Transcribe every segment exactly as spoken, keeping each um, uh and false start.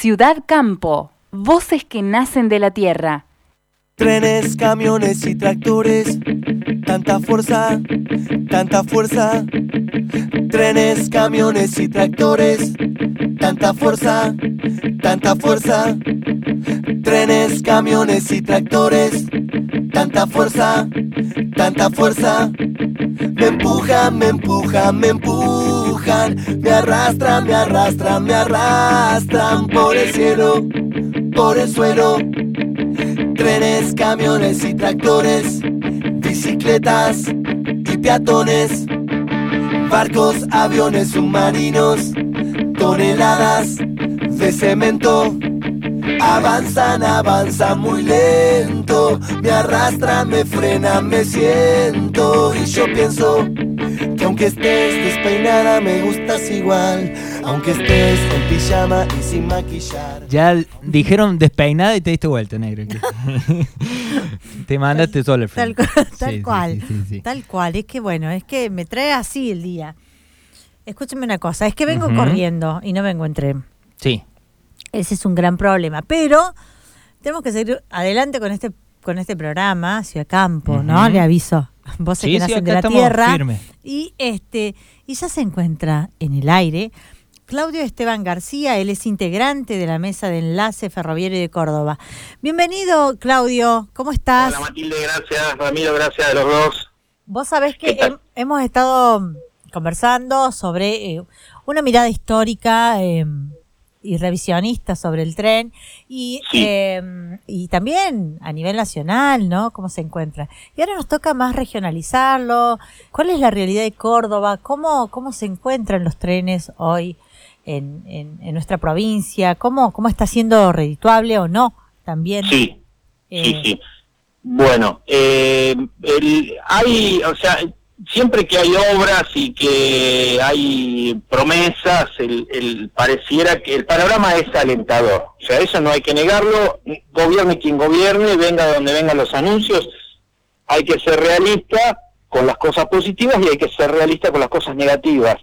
Ciudad Campo, voces que nacen de la tierra. Trenes, camiones y tractores, tanta fuerza, tanta fuerza. Trenes, camiones y tractores, tanta fuerza, tanta fuerza. Trenes, camiones y tractores, tanta fuerza, tanta fuerza. Me empujan, me empujan, me empujan, me arrastran, me arrastran, me arrastran por el cielo, por el suelo. Trenes, camiones y tractores, bicicletas y peatones, barcos, aviones, submarinos, toneladas de cemento. Avanzan, avanzan muy lento, me arrastran, me frenan, me siento. Y yo pienso que aunque estés despeinada me gustas igual, aunque estés en pijama y sin maquillar. Ya dijeron despeinada y te diste vuelta, negro. Te mandaste solo el Tal, frente. tal Sí, cual, sí, sí, sí. tal cual. Es que bueno, es que me trae así el día. Escúchame una cosa, es que vengo Ujú. corriendo y no vengo en tren. Sí. Ese es un gran problema, pero tenemos que seguir adelante con este con este programa, Ciudad Campo, Ujú. ¿no? Le aviso, voces Sí, que sí, nacen acá de la estamos tierra. firmes. Y este y ya se encuentra en el aire Claudio Esteban García, él es integrante de la Mesa de Enlace Ferroviario de Córdoba. Bienvenido, Claudio, ¿cómo estás? Hola Matilde, gracias. Ramiro, gracias a los dos. Vos sabés que ¿Qué tal? hem- hemos estado conversando sobre eh, una mirada histórica eh, y revisionista sobre el tren y, Sí. eh, y también a nivel nacional, ¿no? ¿Cómo se encuentra? Y ahora nos toca más regionalizarlo. ¿Cuál es la realidad de Córdoba? ¿Cómo, cómo se encuentran los trenes hoy en, en, en nuestra provincia? ¿Cómo, cómo está siendo redituable o no? También. Sí, eh, sí, sí. Bueno, eh, el, hay, o sea, siempre que hay obras y que hay promesas, el, el pareciera que el panorama es alentador. O sea, eso no hay que negarlo. Gobierne quien gobierne, venga de donde vengan los anuncios. Hay que ser realista con las cosas positivas y hay que ser realista con las cosas negativas.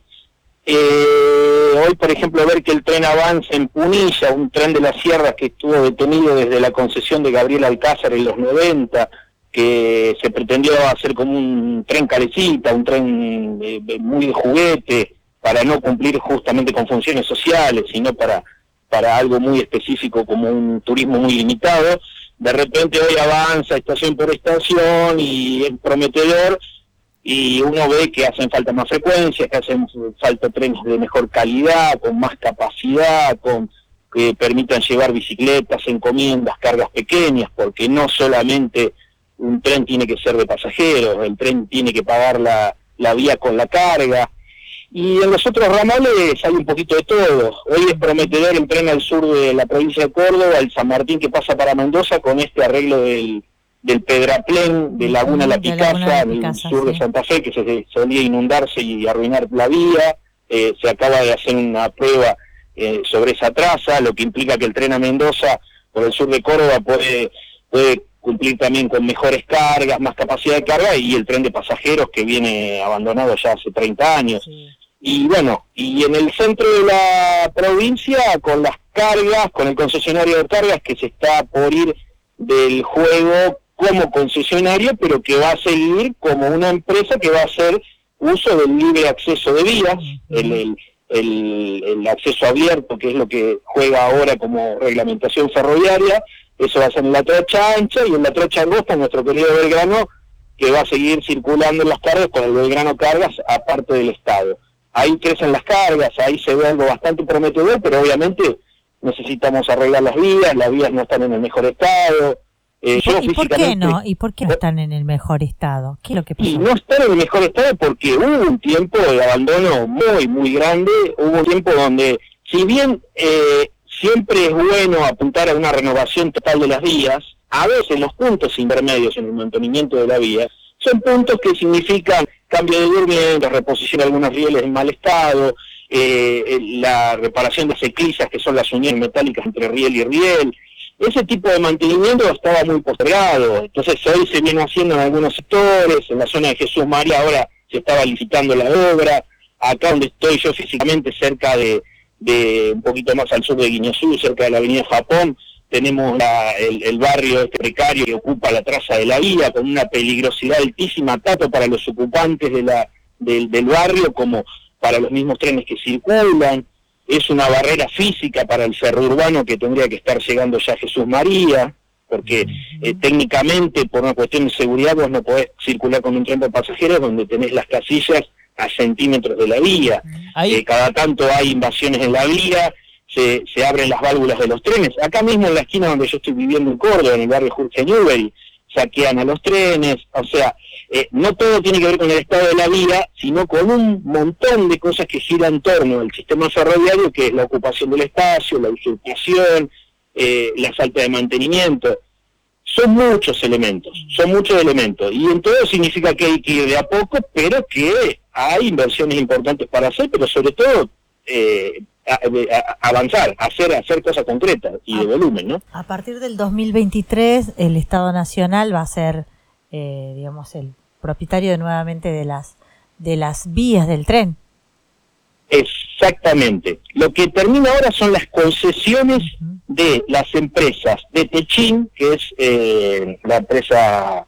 Eh, hoy, por ejemplo, ver que el tren avanza en Punilla, un tren de las sierras que estuvo detenido desde la concesión de Gabriel Alcázar en los noventa, que se pretendió hacer como un tren calecita, un tren eh, muy de juguete, para no cumplir justamente con funciones sociales, sino para, para algo muy específico como un turismo muy limitado. De repente hoy avanza estación por estación y es prometedor, y uno ve que hacen falta más frecuencias, que hacen falta trenes de mejor calidad, con más capacidad, con que permitan llevar bicicletas, encomiendas, cargas pequeñas, porque no solamente un tren tiene que ser de pasajeros, el tren tiene que pagar la, la vía con la carga. Y en los otros ramales hay un poquito de todo. Hoy es prometedor el tren al sur de la provincia de Córdoba, el San Martín que pasa para Mendoza, con este arreglo del del Pedraplén, de Laguna La De Laguna La Picasa, en el Picasa, sur sí. de Santa Fe, que se solía inundarse y arruinar la vía. Eh, se acaba de hacer una prueba eh, sobre esa traza, lo que implica que el tren a Mendoza por el sur de Córdoba puede, puede cumplir también con mejores cargas, más capacidad de carga, y el tren de pasajeros que viene abandonado ya hace treinta años. Sí. Y bueno, y en el centro de la provincia, con las cargas, con el concesionario de cargas que se está por ir del juego como concesionario, pero que va a seguir como una empresa que va a hacer uso del libre acceso de vías, el, el, el, el acceso abierto, que es lo que juega ahora como reglamentación ferroviaria. Eso va a ser en la trocha ancha, y en la trocha angosta nuestro querido Belgrano, que va a seguir circulando en las cargas con el Belgrano Cargas, aparte del Estado. Ahí crecen las cargas, ahí se ve algo bastante prometedor, pero obviamente necesitamos arreglar las vías, las vías no están en el mejor estado. Eh, ¿Y, por, yo y por qué físicamente- no? ¿Y por qué no están en el mejor estado? ¿Qué es lo que Y pasó? no están en el mejor estado porque hubo un tiempo de abandono muy, muy grande. Hubo un tiempo donde, si bien eh, siempre es bueno apuntar a una renovación total de las vías, a veces los puntos intermedios en el mantenimiento de la vía son puntos que significan cambio de durmientes, reposición de algunos rieles en mal estado, eh, la reparación de ciclisas, que son las uniones metálicas entre riel y riel. Ese tipo de mantenimiento estaba muy postergado, entonces hoy se viene haciendo en algunos sectores. En la zona de Jesús María ahora se estaba licitando la obra. Acá donde estoy yo físicamente, cerca de, de un poquito más al sur de Guiñazú, cerca de la avenida Japón, tenemos la, el, el barrio este precario que ocupa la traza de la vía, con una peligrosidad altísima, tanto para los ocupantes de la, del, del barrio como para los mismos trenes que circulan. Es una barrera física para el ferrourbano que tendría que estar llegando ya a Jesús María, porque eh, técnicamente, por una cuestión de seguridad, vos no podés circular con un tren de pasajeros donde tenés las casillas a centímetros de la vía. Eh, cada tanto hay invasiones en la vía, se, se abren las válvulas de los trenes. Acá mismo en la esquina donde yo estoy viviendo en Córdoba, en el barrio Jorge Newbery, saquean a los trenes. O sea, eh, no todo tiene que ver con el estado de la vía, sino con un montón de cosas que giran en torno al sistema ferroviario, que es la ocupación del espacio, la usurpación, eh, la falta de mantenimiento. Son muchos elementos, son muchos elementos, y en todo significa que hay que ir de a poco, pero que hay inversiones importantes para hacer, pero sobre todo eh, a, a, avanzar, hacer hacer cosas concretas y de volumen, ¿no? A partir del dos mil veintitrés, el Estado Nacional va a ser, eh, digamos, el propietario de, nuevamente de las de las vías del tren. Exactamente. Lo que termina ahora son las concesiones de las empresas de Techín, que es eh, la empresa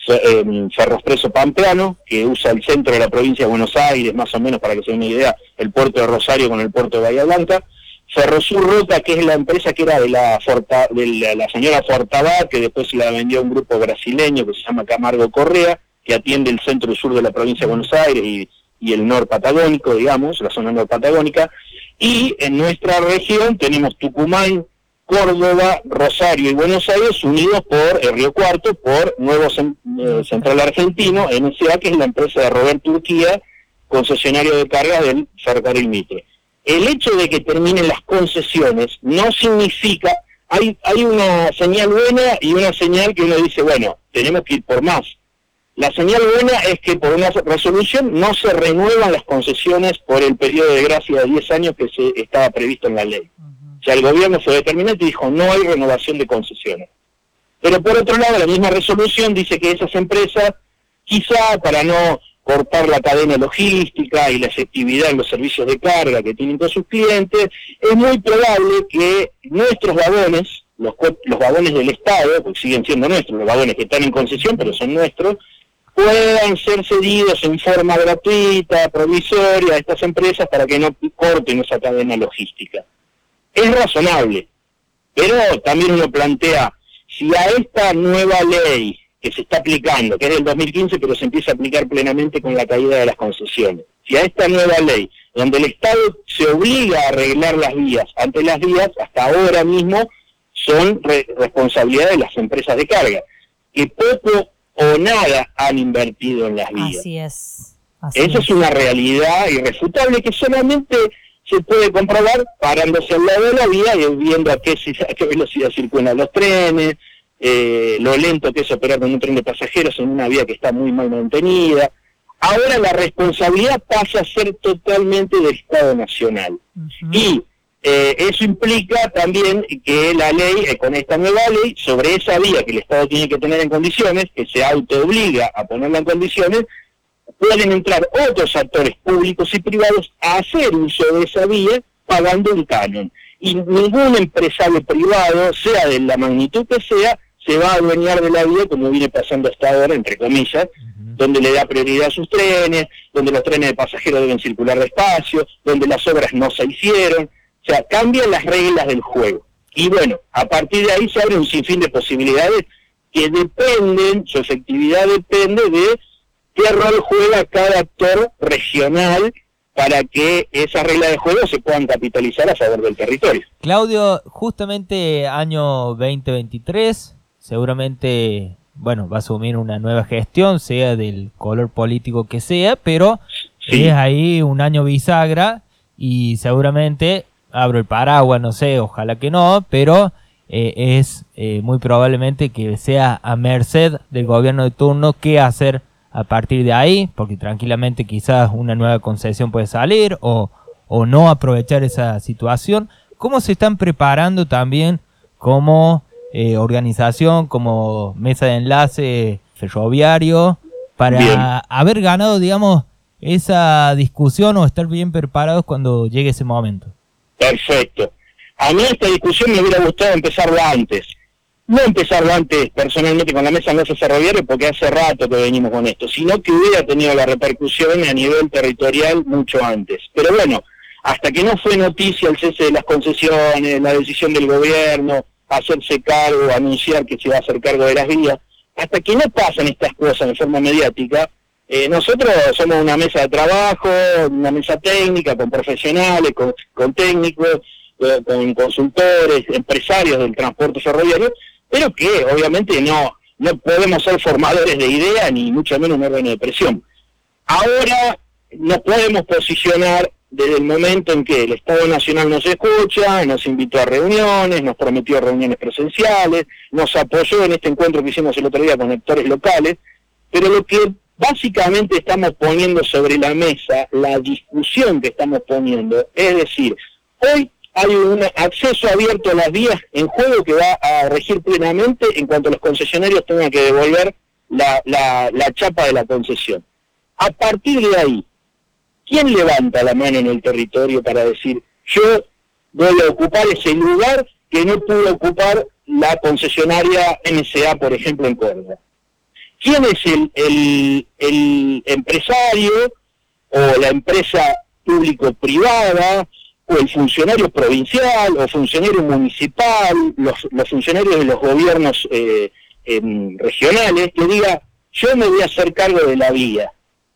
eh, Ferroexpreso Pampeano, que usa el centro de la provincia de Buenos Aires, más o menos, para que se den una idea, el puerto de Rosario con el puerto de Bahía Blanca. Ferrosur Rota, que es la empresa que era de la, Forta, de la, la señora Fortabá, que después se la vendió a un grupo brasileño que se llama Camargo Correa, que atiende el centro y sur de la provincia de Buenos Aires y y el norte patagónico, digamos, la zona norte patagónica, y en nuestra región tenemos Tucumán, Córdoba, Rosario y Buenos Aires unidos por el Río Cuarto, por Nuevo eh, Central Argentino, N S A, que es la empresa de Roberto Urquía, concesionario de carga del Ferrocarril Mitre. El hecho de que terminen las concesiones no significa, hay, hay una señal buena y una señal que uno dice, bueno, tenemos que ir por más. La señal buena es que por una resolución no se renuevan las concesiones por el periodo de gracia de diez años que se estaba previsto en la ley. Uh-huh. O sea, el gobierno fue determinante y dijo, no hay renovación de concesiones. Pero por otro lado, la misma resolución dice que esas empresas, quizá para no cortar la cadena logística y la efectividad en los servicios de carga que tienen con sus clientes, es muy probable que nuestros vagones, los, los vagones del Estado, porque siguen siendo nuestros, los vagones que están en concesión, pero son nuestros, puedan ser cedidos en forma gratuita, provisoria, a estas empresas para que no corten esa cadena logística. Es razonable, pero también uno plantea, si a esta nueva ley que se está aplicando, que es del dos mil quince, pero se empieza a aplicar plenamente con la caída de las concesiones, si a esta nueva ley, donde el Estado se obliga a arreglar las vías, ante las vías, hasta ahora mismo, son re- responsabilidad de las empresas de carga, que poco o nada han invertido en las vías. Así es. Así Esa es. es una realidad irrefutable que solamente se puede comprobar parándose al lado de la vía y viendo a qué, a qué velocidad circulan los trenes, eh, lo lento que es operar con un tren de pasajeros en una vía que está muy mal mantenida. Ahora la responsabilidad pasa a ser totalmente del Estado Nacional. Uh-huh. Y Eh, eso implica también que la ley, eh, con esta nueva ley, sobre esa vía que el Estado tiene que tener en condiciones, que se autoobliga a ponerla en condiciones, pueden entrar otros actores públicos y privados a hacer uso de esa vía pagando un canon. Y ningún empresario privado, sea de la magnitud que sea, se va a adueñar de la vía como viene pasando hasta ahora, entre comillas, uh-huh. donde le da prioridad a sus trenes, donde los trenes de pasajeros deben circular despacio, donde las obras no se hicieron. O sea, cambian las reglas del juego. Y bueno, a partir de ahí se abre un sinfín de posibilidades que dependen, su efectividad depende de qué rol juega cada actor regional para que esas reglas de juego se puedan capitalizar a favor del territorio. Claudio, justamente año veinte veintitrés, seguramente, bueno, va a asumir una nueva gestión, sea del color político que sea, pero sí. Es ahí un año bisagra y seguramente... abro el paraguas, no sé, ojalá que no, pero eh, es eh, muy probablemente que sea a merced del gobierno de turno qué hacer a partir de ahí, porque tranquilamente quizás una nueva concesión puede salir o, o no aprovechar esa situación. ¿Cómo se están preparando también como eh, organización, como mesa de enlace ferroviario, para bien. haber ganado, digamos, esa discusión o estar bien preparados cuando llegue ese momento? Perfecto. A mí esta discusión me hubiera gustado empezarla antes. No empezarlo antes personalmente con la mesa de enlace ferroviario, porque hace rato que venimos con esto, sino que hubiera tenido la repercusión a nivel territorial mucho antes. Pero bueno, hasta que no fue noticia el cese de las concesiones, la decisión del gobierno, hacerse cargo, anunciar que se va a hacer cargo de las vías, hasta que no pasan estas cosas de forma mediática, eh, nosotros somos una mesa de trabajo, una mesa técnica, con profesionales, con, con técnicos, eh, con consultores, empresarios del transporte ferroviario, pero que obviamente no, no podemos ser formadores de ideas, ni mucho menos un órgano de presión. Ahora nos podemos posicionar desde el momento en que el Estado Nacional nos escucha, nos invitó a reuniones, nos prometió reuniones presenciales, nos apoyó en este encuentro que hicimos el otro día con actores locales, pero lo que básicamente estamos poniendo sobre la mesa, la discusión que estamos poniendo, es decir, hoy hay un acceso abierto a las vías en juego que va a regir plenamente en cuanto los concesionarios tengan que devolver la, la, la chapa de la concesión. A partir de ahí, ¿quién levanta la mano en el territorio para decir, yo voy a ocupar ese lugar que no pudo ocupar la concesionaria N S A, por ejemplo, en Córdoba? ¿Quién es el, el, el empresario o la empresa público-privada o el funcionario provincial o funcionario municipal, los, los funcionarios de los gobiernos eh, eh, regionales, que diga, yo me voy a hacer cargo de la vía?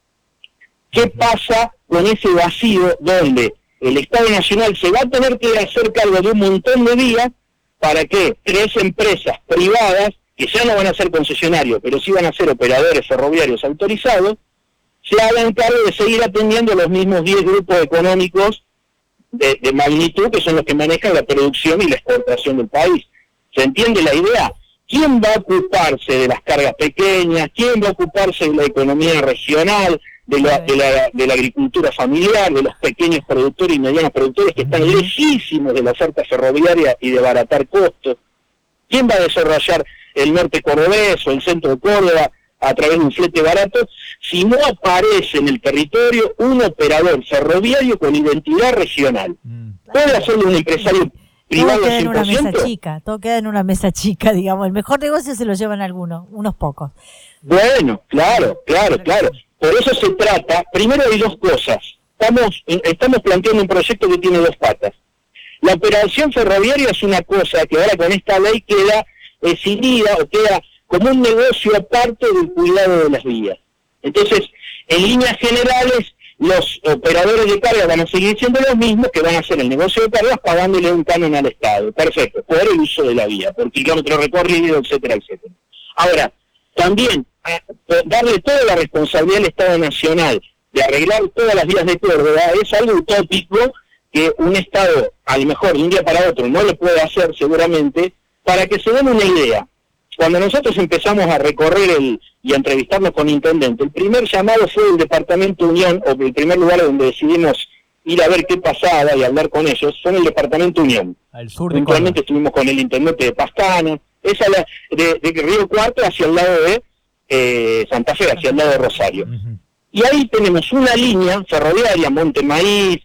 ¿Qué pasa con ese vacío donde el Estado Nacional se va a tener que hacer cargo de un montón de vías para que tres empresas privadas, que ya no van a ser concesionarios, pero sí van a ser operadores ferroviarios autorizados, se hagan cargo de seguir atendiendo los mismos diez grupos económicos de, de magnitud que son los que manejan la producción y la exportación del país? ¿Se entiende la idea? ¿Quién va a ocuparse de las cargas pequeñas? ¿Quién va a ocuparse de la economía regional, de la, de la, de la agricultura familiar, de los pequeños productores y medianos productores que están lejísimos de la oferta ferroviaria y de abaratar costos? ¿Quién va a desarrollar el norte cordobés o el centro de Córdoba a través de un flete barato si no aparece en el territorio un operador ferroviario con identidad regional? ¿Puede hacerlo un empresario privado todo queda en una cien por ciento? mesa chica, todo queda en una mesa chica, digamos. El mejor negocio se lo llevan algunos, unos pocos. Bueno, claro, claro, claro. Por eso se trata, primero hay dos cosas. Estamos, estamos planteando un proyecto que tiene dos patas. La operación ferroviaria es una cosa que ahora con esta ley queda decidida o queda como un negocio aparte del cuidado de las vías. Entonces, en líneas generales, los operadores de carga van a seguir siendo los mismos que van a hacer el negocio de cargas pagándole un canon al Estado. Perfecto, por el uso de la vía, por kilómetro recorrido, etcétera, etcétera. Ahora, también a, darle toda la responsabilidad al Estado Nacional de arreglar todas las vías de Córdoba es algo utópico que un Estado, a lo mejor de un día para otro, no lo puede hacer seguramente. Para que se den una idea, cuando nosotros empezamos a recorrer el y a entrevistarnos con intendente, el primer llamado fue el Departamento Unión, o el primer lugar donde decidimos ir a ver qué pasaba y hablar con ellos, fue en el Departamento Unión. Al sur de Eventualmente estuvimos con el intendente de Pascana, esa la, de, de Río Cuarto hacia el lado de eh, Santa Fe, hacia el lado de Rosario. Uh-huh. Y ahí tenemos una línea ferroviaria, Monte Maíz,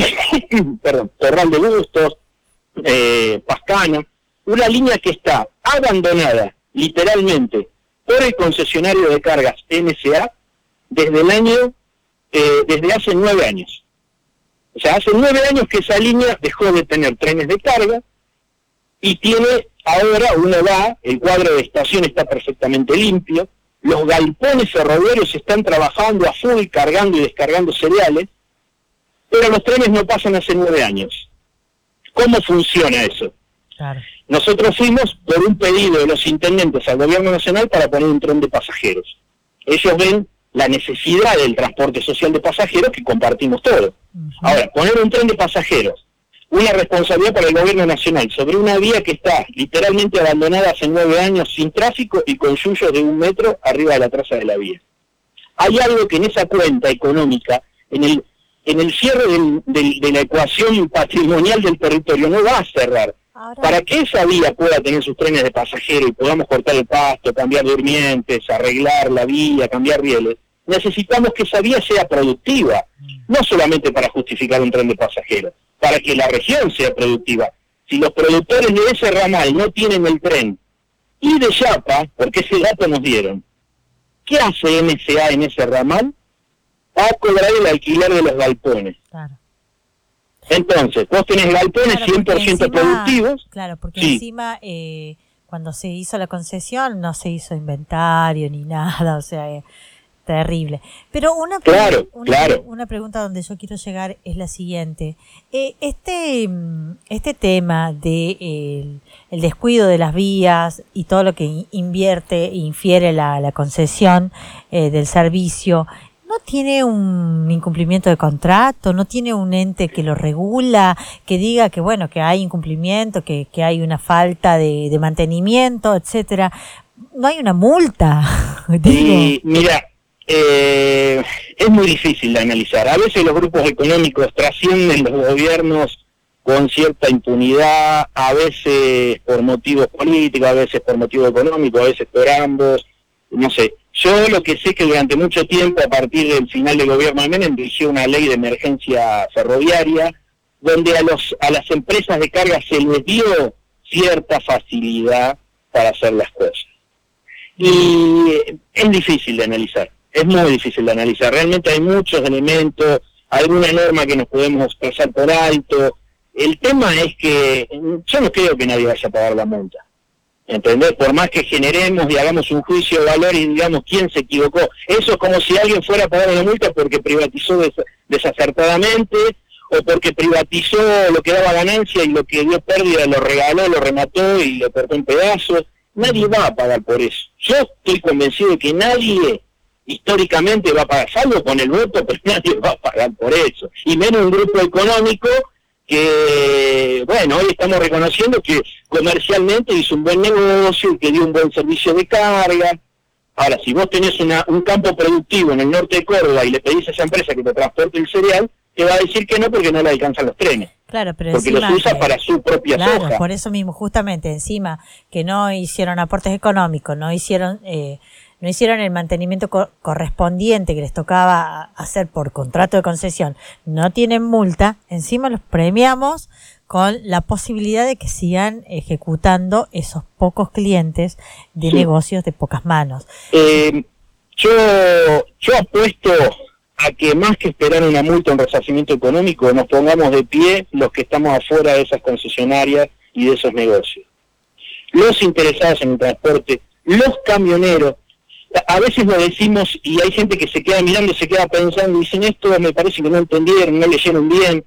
perdón, Torral de Bustos, eh, Pascana, una línea que está abandonada, literalmente, por el concesionario de cargas N S A desde el año, eh, desde hace nueve años. O sea, hace nueve años que esa línea dejó de tener trenes de carga y tiene ahora, uno va, el cuadro de estación está perfectamente limpio, los galpones ferroviarios están trabajando a full, cargando y descargando cereales, pero los trenes no pasan hace nueve años. ¿Cómo funciona eso? Claro. Nosotros fuimos por un pedido de los intendentes al gobierno nacional para poner un tren de pasajeros. Ellos ven la necesidad del transporte social de pasajeros que compartimos todos. Uh-huh. Ahora, poner un tren de pasajeros, una responsabilidad para el gobierno nacional sobre una vía que está literalmente abandonada hace nueve años sin tráfico y con yuyos de un metro arriba de la traza de la vía. Hay algo que en esa cuenta económica, en el en el cierre del, del, de la ecuación patrimonial del territorio, no va a cerrar. Ahora, para que esa vía pueda tener sus trenes de pasajeros y podamos cortar el pasto, cambiar durmientes, arreglar la vía, cambiar rieles, necesitamos que esa vía sea productiva, no solamente para justificar un tren de pasajeros, para que la región sea productiva. Si los productores de ese ramal no tienen el tren y de Yapa, porque ese dato nos dieron, ¿qué hace M S A en ese ramal? Va a cobrar el alquiler de los galpones. Claro. Entonces, vos tenés galpones Claro, cien por ciento encima, productivos. Claro, porque Sí. encima eh, cuando se hizo la concesión no se hizo inventario ni nada, o sea, eh, terrible. Pero una, pre- Claro, una, claro. una pregunta donde yo quiero llegar es la siguiente. Eh, este, mm, este tema de eh, el, el descuido de las vías y todo lo que in- invierte e infiere la, la concesión eh, del servicio, ¿no tiene un incumplimiento de contrato? ¿No tiene un ente que lo regula, que diga que bueno, que hay incumplimiento, que, que hay una falta de, de mantenimiento, etcétera? No hay una multa. Digo. Y mira, eh, es muy difícil de analizar. A veces los grupos económicos trascienden los gobiernos con cierta impunidad, a veces por motivos políticos, a veces por motivos económicos, a veces por ambos, no sé. Yo lo que sé es que durante mucho tiempo, a partir del final del gobierno de Menem, dirigió una ley de emergencia ferroviaria, donde a los a las empresas de carga se les dio cierta facilidad para hacer las cosas. Y es difícil de analizar, es muy difícil de analizar. Realmente hay muchos elementos, alguna norma que nos podemos pasar por alto. El tema es que yo no creo que nadie vaya a pagar la multa. ¿Entendés? Por más que generemos y hagamos un juicio de valor y digamos quién se equivocó. Eso es como si alguien fuera a pagar una multa porque privatizó des desacertadamente o porque privatizó lo que daba ganancia y lo que dio pérdida lo regaló, lo remató y lo cortó en pedazos. Nadie va a pagar por eso. Yo estoy convencido de que nadie históricamente va a pagar, salvo con el voto, pero nadie va a pagar por eso. Y menos un grupo económico que, bueno, hoy estamos reconociendo que comercialmente hizo un buen negocio, que dio un buen servicio de carga. Ahora, si vos tenés una, un campo productivo en el norte de Córdoba y le pedís a esa empresa que te transporte el cereal, te va a decir que no porque no le alcanzan los trenes. Claro, pero porque encima los usa que- para su propia Claro, soja. por eso mismo, justamente, encima que no hicieron aportes económicos, no hicieron eh, no hicieron el mantenimiento co- correspondiente que les tocaba hacer por contrato de concesión, no tienen multa, encima los premiamos con la posibilidad de que sigan ejecutando esos pocos clientes de Sí. negocios de pocas manos. Eh, yo, yo apuesto a que más que esperar una multa o un resarcimiento económico, nos pongamos de pie los que estamos afuera de esas concesionarias y de esos negocios. Los interesados en el transporte, los camioneros, a veces lo decimos y hay gente que se queda mirando, se queda pensando y dicen esto me parece que no entendieron, no leyeron bien.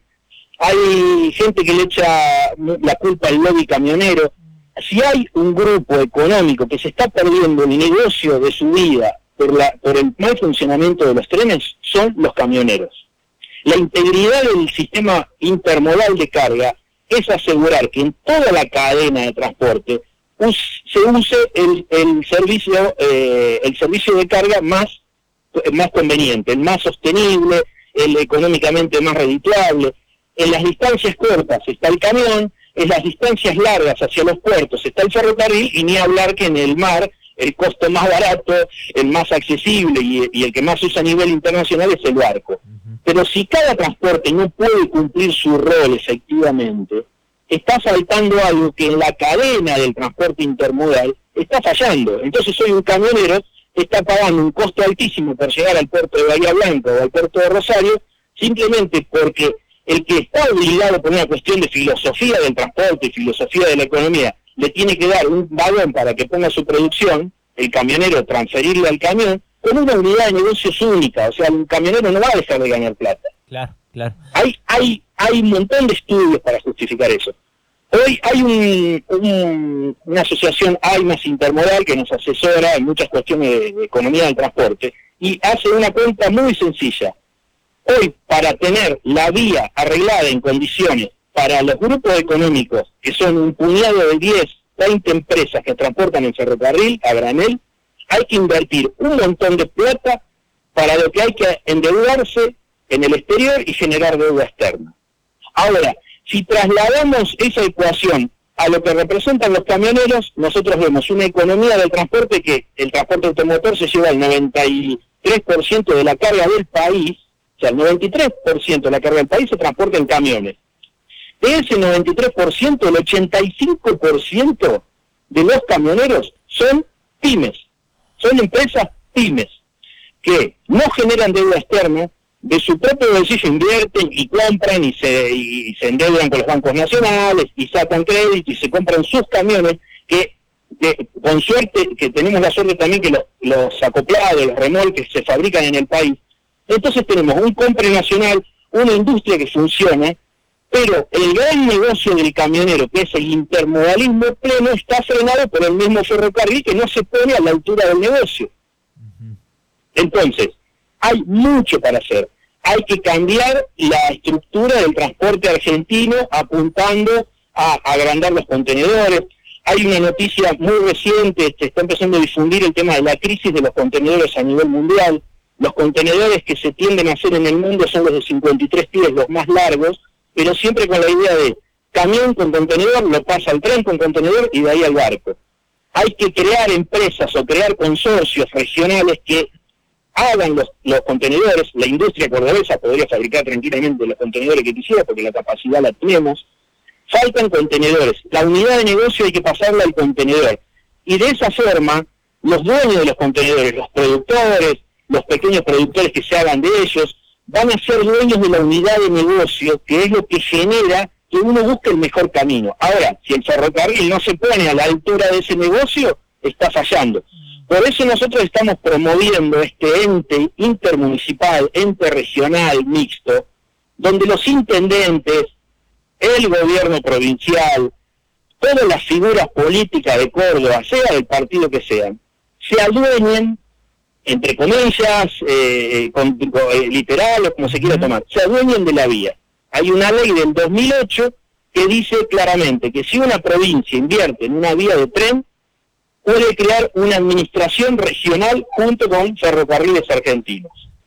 Hay gente que le echa la culpa al lobby camionero. Si hay un grupo económico que se está perdiendo el negocio de su vida por, la, por el mal funcionamiento de los trenes, son los camioneros. La integridad del sistema intermodal de carga es asegurar que en toda la cadena de transporte us, se use el, el servicio eh, el servicio de carga más, más conveniente, el más sostenible, el económicamente más redituable. En las distancias cortas está el camión, en las distancias largas hacia los puertos está el ferrocarril, y ni hablar que en el mar el costo más barato, el más accesible y, y el que más se usa a nivel internacional es el barco. Uh-huh. Pero si cada transporte no puede cumplir su rol efectivamente, está faltando algo que en la cadena del transporte intermodal está fallando. Entonces hoy un camionero está pagando un costo altísimo por llegar al puerto de Bahía Blanca o al puerto de Rosario, simplemente porque el que está obligado por una cuestión de filosofía del transporte y filosofía de la economía le tiene que dar un vagón para que ponga su producción, el camionero transferirle al camión, con una unidad de negocios única. O sea, el camionero no va a dejar de ganar plata. Claro, claro. Hay, hay, hay un montón de estudios para justificar eso. Hoy hay un, un, una asociación AIMAS Intermodal que nos asesora en muchas cuestiones de, de economía del transporte y hace una cuenta muy sencilla. Hoy, para tener la vía arreglada en condiciones para los grupos económicos, que son un puñado de diez, veinte empresas que transportan en ferrocarril a granel, hay que invertir un montón de plata para lo que hay que endeudarse en el exterior y generar deuda externa. Ahora, si trasladamos esa ecuación a lo que representan los camioneros, nosotros vemos una economía del transporte que el transporte automotor se lleva el noventa y tres por ciento de la carga del país. O sea, el noventa y tres por ciento de la carga del país se transporta en camiones. De ese noventa y tres por ciento, el ochenta y cinco por ciento de los camioneros son pymes, son empresas pymes, que no generan deuda externa, de su propio bolsillo invierten y compran y se, y se endeudan con los bancos nacionales y sacan crédito y se compran sus camiones, que de, con suerte, que tenemos la suerte también que los, los acoplados, los remolques se fabrican en el país. Entonces tenemos un compre nacional, una industria que funciona, pero el gran negocio del camionero, que es el intermodalismo pleno, está frenado por el mismo ferrocarril que no se pone a la altura del negocio. Entonces, hay mucho para hacer. Hay que cambiar la estructura del transporte argentino apuntando a agrandar los contenedores. Hay una noticia muy reciente, se está empezando a difundir el tema de la crisis de los contenedores a nivel mundial. Los contenedores que se tienden a hacer en el mundo son los de cincuenta y tres pies, los más largos, pero siempre con la idea de camión con contenedor, lo pasa al tren con contenedor y de ahí al barco. Hay que crear empresas o crear consorcios regionales que hagan los, los contenedores. La industria cordobesa podría fabricar tranquilamente los contenedores que quisiera porque la capacidad la tenemos. Faltan contenedores. La unidad de negocio hay que pasarla al contenedor. Y de esa forma, los dueños de los contenedores, los productores, los pequeños productores que se hagan de ellos, van a ser dueños de la unidad de negocio, que es lo que genera que uno busque el mejor camino. Ahora, si el ferrocarril no se pone a la altura de ese negocio, está fallando. Por eso nosotros estamos promoviendo este ente intermunicipal, ente regional mixto, donde los intendentes, el gobierno provincial, todas las figuras políticas de Córdoba, sea del partido que sean, se adueñen, entre comillas, eh, con, con, eh, literal o como se quiera tomar, se adueñen de la vía. Hay una ley del dos mil ocho que dice claramente que si una provincia invierte en una vía de tren, puede crear una administración regional junto con Ferrocarriles Argentinos.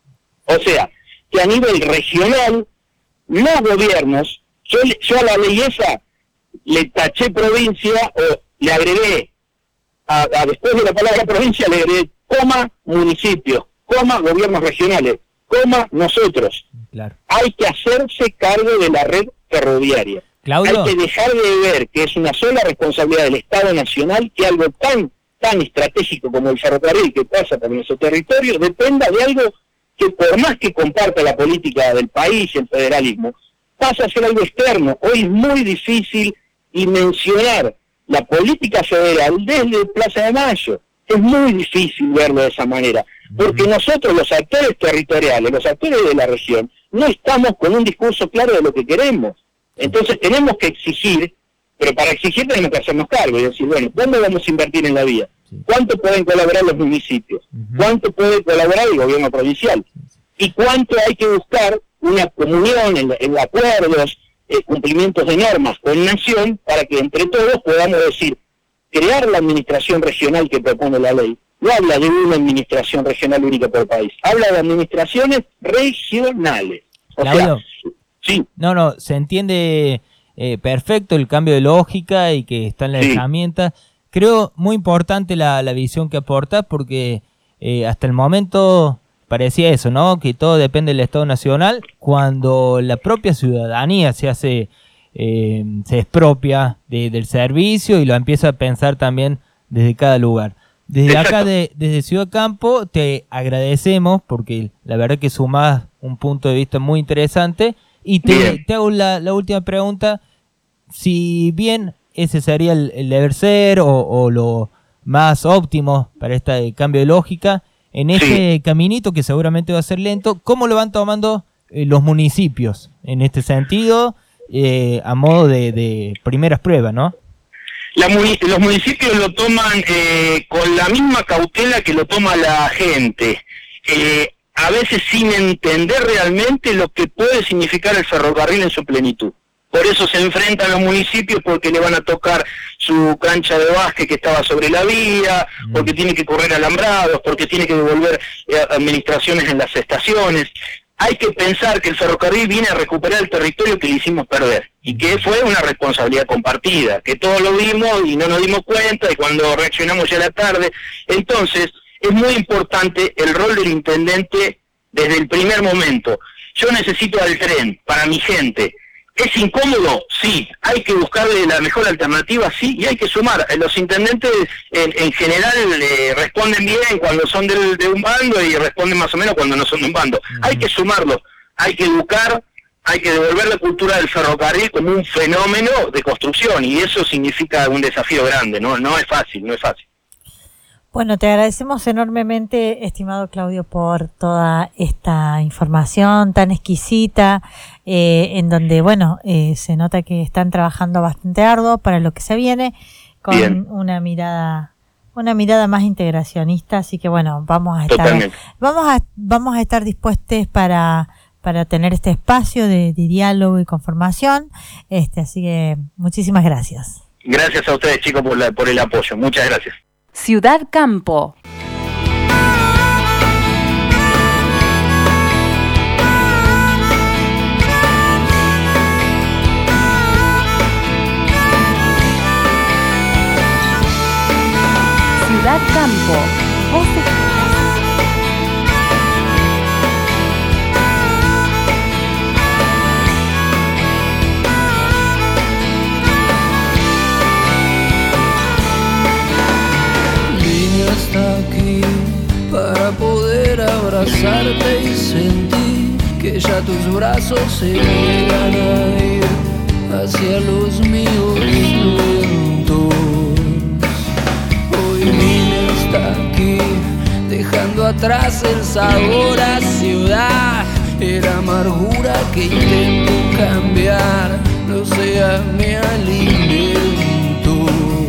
O sea, que a nivel regional, los gobiernos, yo, yo a la ley esa le taché provincia o le agregué, a, a después de la palabra provincia le agregué coma municipios, coma gobiernos regionales, coma nosotros. Claro. Hay que hacerse cargo de la red ferroviaria. Claudio. Hay que dejar de ver que es una sola responsabilidad del Estado Nacional que algo tan tan estratégico como el ferrocarril que pasa por nuestro territorio dependa de algo que, por más que comparta la política del país y el federalismo, pasa a ser algo externo. Hoy es muy difícil dimensionar la política federal desde Plaza de Mayo. Es muy difícil verlo de esa manera, porque nosotros, los actores territoriales, los actores de la región, no estamos con un discurso claro de lo que queremos. Entonces tenemos que exigir, pero para exigir tenemos que hacernos cargo y decir, bueno, ¿cuándo vamos a invertir en la vía? ¿Cuánto pueden colaborar los municipios? ¿Cuánto puede colaborar el gobierno provincial? ¿Y cuánto hay que buscar una comunión en, en acuerdos, eh, cumplimientos de normas con Nación, para que entre todos podamos decir, crear la administración regional que propone la ley? No habla de una administración regional única por país, habla de administraciones regionales. O Claudio, sea, sí. No, no, se entiende eh, perfecto el cambio de lógica y que está en la Sí. herramienta. Creo muy importante la, la visión que aporta porque eh, hasta el momento parecía eso, ¿no? Que todo depende del Estado Nacional, cuando la propia ciudadanía se hace, eh, se expropia de, del servicio y lo empieza a pensar también desde cada lugar. Desde Exacto. acá, de, desde Ciudad Campo, te agradecemos porque la verdad que sumás un punto de vista muy interesante. Y te, te hago la, la última pregunta, si bien ese sería el, el deber ser o, o lo más óptimo para este cambio de lógica, en este sí. caminito que seguramente va a ser lento, ¿cómo lo van tomando eh, los municipios en este sentido, eh, a modo de, de primeras pruebas, ¿no? La muni- los municipios lo toman eh, con la misma cautela que lo toma la gente, eh, a veces sin entender realmente lo que puede significar el ferrocarril en su plenitud. Por eso se enfrentan los municipios, porque le van a tocar su cancha de básquet que estaba sobre la vía, mm. porque tiene que correr alambrados, porque tiene que devolver eh, administraciones en las estaciones. Hay que pensar que el ferrocarril viene a recuperar el territorio que le hicimos perder, y que fue una responsabilidad compartida, que todos lo vimos y no nos dimos cuenta, y cuando reaccionamos ya era tarde. Entonces, es muy importante el rol del intendente desde el primer momento. Yo necesito al tren para mi gente. ¿Es incómodo? Sí. ¿Hay que buscarle la mejor alternativa? Sí, y hay que sumar. Los intendentes en, en general eh, responden bien cuando son del, de un bando y responden más o menos cuando no son de un bando. Uh-huh. Hay que sumarlo, hay que educar, hay que devolver la cultura del ferrocarril como un fenómeno de construcción, y eso significa un desafío grande, no, no es fácil, no es fácil. Bueno, te agradecemos enormemente, estimado Claudio, por toda esta información tan exquisita, eh, en donde, bueno, eh, se nota que están trabajando bastante arduo para lo que se viene, con Bien. una mirada, una mirada más integracionista, así que bueno, vamos a estar, Totalmente. vamos a, vamos a estar dispuestos para, para tener este espacio de, de diálogo y conformación, este, así que muchísimas gracias. Gracias a ustedes, chicos, por, la, por el apoyo, muchas gracias. Ciudad Campo. Ciudad Campo. Voces. Hasta aquí para poder abrazarte y sentir que ya tus brazos se llegan a ir hacia los míos lentos. Hoy vine hasta aquí dejando atrás el sabor a ciudad, era amargura que intento cambiar, no sea mi alimento.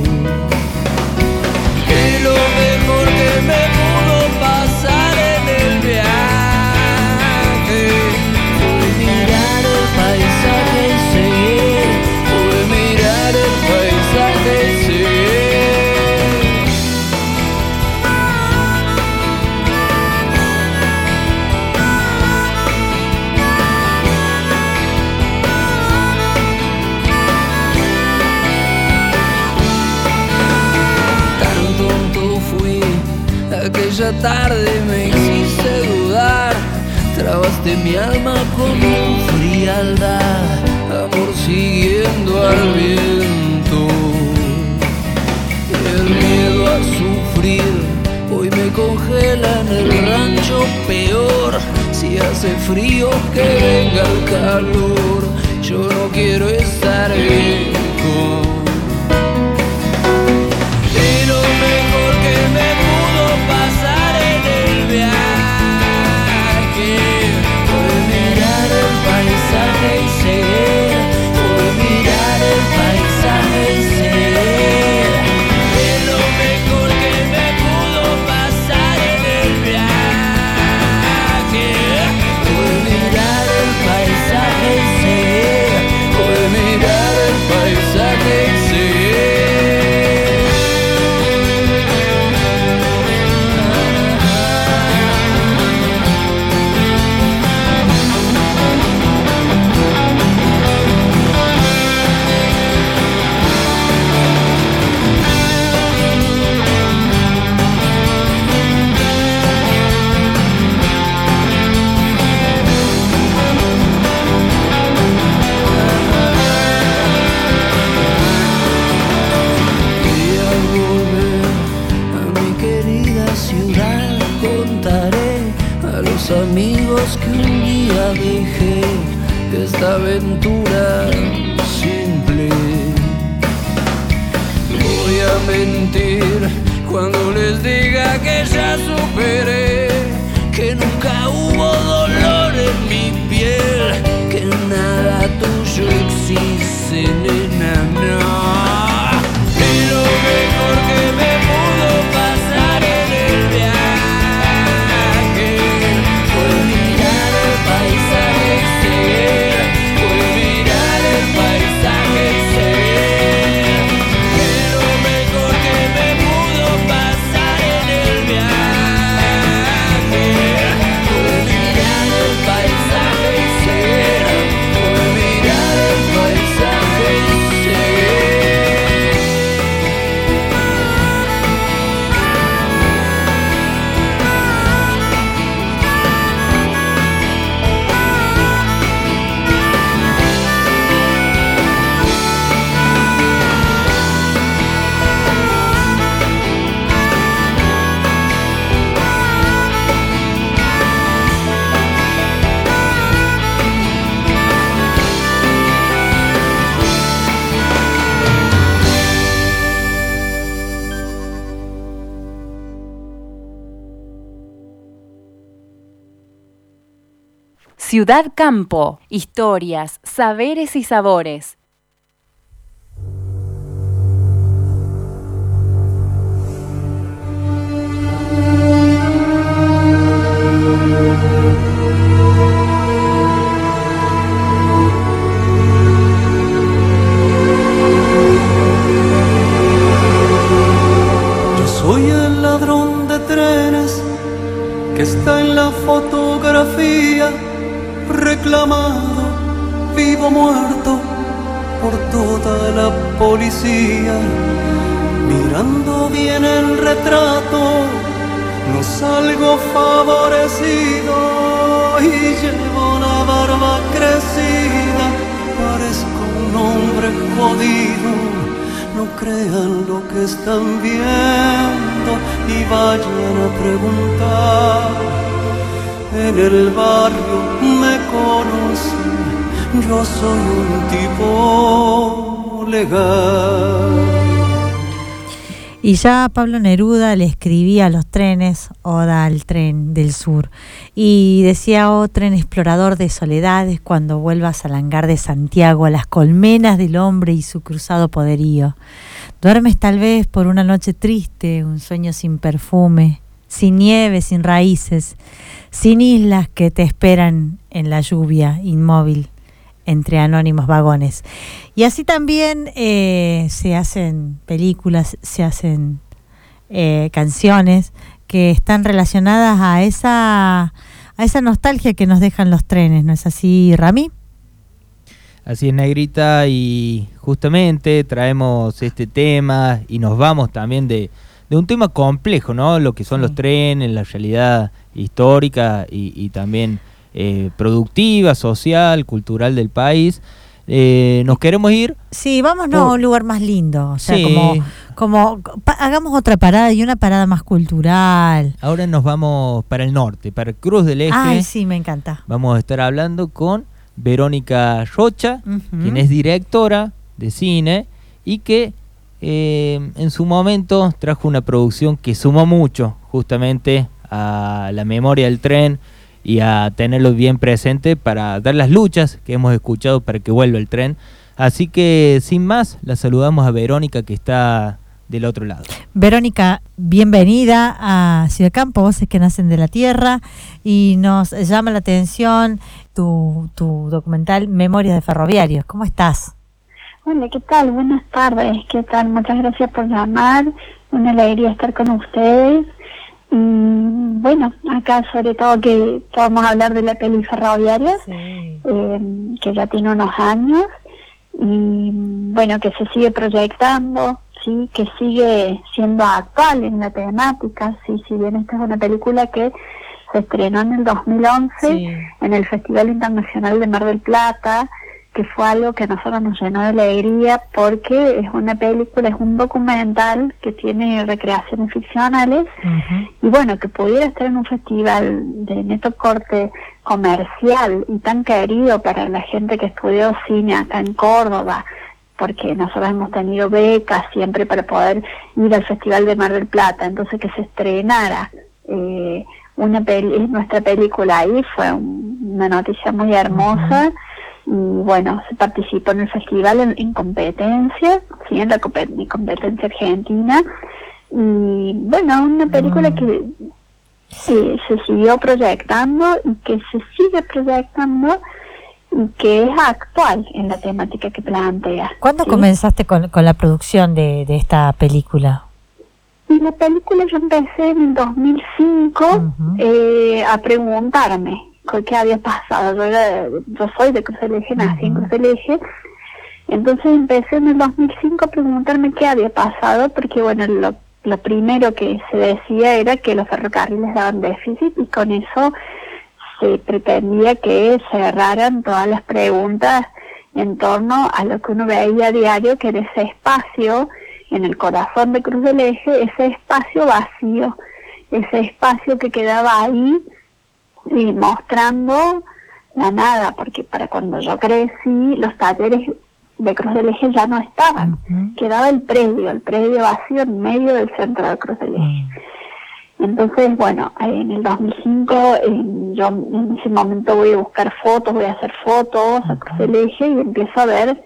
Y lo mejor que me pudo pasar en el viaje fue mirar el paisaje y seguir, fue mirar el paisaje y seguir. Aquella tarde me hiciste dudar, trabaste mi alma con tu frialdad, amor siguiendo al viento. El miedo a sufrir hoy me congela en el rancho, peor si hace frío que venga el calor, yo no quiero estar viejo. Y lo mejor que me pasar en el viaje fue mirar el paisaje y seguir, fue mirar el paisaje y seguir. Es lo mejor que me pudo pasar en el viaje fue mirar el paisaje y seguir, fue mirar el paisaje y seguir. Amigos que un día dejé, esta aventura simple. Voy a mentir cuando les diga que ya superé, que nunca hubo dolor en mi piel, que nada tuyo existe, nena, no. Y lo mejor que me pudo pasar en el viaje paisaje y seguir, fue mirar el paisaje y seguir. Es lo mejor que me pudo pasar en el viaje fue mirar el paisaje y seguir, fue mirar el paisaje. Ciudad Campo, historias, saberes y sabores. Soy el ladrón de trenes que está en la fotografía, reclamado, vivo o muerto, por toda la policía. Mirando bien el retrato, no salgo favorecido y llevo la barba crecida, parezco un hombre jodido. No crean lo que están viendo y vayan a preguntar. En el barrio me conocen, yo soy un tipo legal. Y ya Pablo Neruda le escribía a los trenes Oda al tren del sur. Y decía: oh tren explorador de soledades, cuando vuelvas al hangar de Santiago, a las colmenas del hombre y su cruzado poderío. Duermes tal vez por una noche triste, un sueño sin perfume, sin nieve, sin raíces, sin islas que te esperan en la lluvia, inmóvil, entre anónimos vagones. Y así también eh, se hacen películas, se hacen eh, canciones que están relacionadas a esa, a esa nostalgia que nos dejan los trenes, ¿no es así, Rami? Así es, Negrita, y justamente traemos este tema y nos vamos también de, de un tema complejo, ¿no? Lo que son sí. los trenes, la realidad histórica y, y también eh, productiva, social, cultural del país. Eh, nos queremos ir. Sí, vámonos oh. a un lugar más lindo, o sea, sí. como, como pa, hagamos otra parada y una parada más cultural. Ahora nos vamos para el norte, para Cruz del Eje. Ay, sí, me encanta. Vamos a estar hablando con Verónica Rocha, uh-huh. quien es directora de cine y que eh, en su momento trajo una producción que sumó mucho justamente a la memoria del tren y a tenerlo bien presente para dar las luchas que hemos escuchado para que vuelva el tren. Así que sin más, la saludamos a Verónica, que está del otro lado. Verónica, bienvenida a Ciudad Campo, Voces que Nacen de la Tierra, y nos llama la atención tu, tu documental Memorias de Ferroviarios. ¿Cómo estás? Hola, ¿qué tal? Buenas tardes, ¿qué tal? Muchas gracias por llamar, una alegría estar con ustedes. Y bueno, acá sobre todo que podemos hablar de la peli Ferroviarios, sí. eh, que ya tiene unos años, y bueno, que se sigue proyectando, sí, que sigue siendo actual en la temática, sí, si bien esta es una película que se estrenó en el dos mil once sí. en el Festival Internacional de Mar del Plata, que fue algo que a nosotros nos llenó de alegría porque es una película, es un documental que tiene recreaciones ficcionales uh-huh. y bueno, que pudiera estar en un festival de neto corte comercial y tan querido para la gente que estudió cine acá en Córdoba, porque nosotros hemos tenido becas siempre para poder ir al Festival de Mar del Plata, entonces que se estrenara eh, una peli- nuestra película ahí fue un, una noticia muy hermosa. Uh-huh. Y bueno, se participó en el festival en, en competencia, sí, en la comp- competencia argentina, y bueno, una película que eh, se siguió proyectando y que se sigue proyectando y que es actual en la temática que plantea. ¿Cuándo ¿sí? comenzaste con, con la producción de, de esta película? Y la película yo empecé en el dos mil cinco uh-huh. eh, a preguntarme qué había pasado. Yo, era, yo soy de Cruz del Eje, nací uh-huh. en Cruz del Eje, entonces empecé en el dos mil cinco a preguntarme qué había pasado, porque bueno, lo, lo primero que se decía era que los ferrocarriles daban déficit y con eso se pretendía que cerraran todas las preguntas en torno a lo que uno veía a diario, que era ese espacio en el corazón de Cruz del Eje, ese espacio vacío, ese espacio que quedaba ahí y mostrando la nada, porque para cuando yo crecí los talleres de Cruz del Eje ya no estaban, uh-huh. quedaba el predio, el predio vacío en medio del centro de Cruz del Eje. Uh-huh. Entonces, bueno, en el dos mil cinco eh, yo en ese momento voy a buscar fotos, voy a hacer fotos a cruz del eje y empiezo a ver,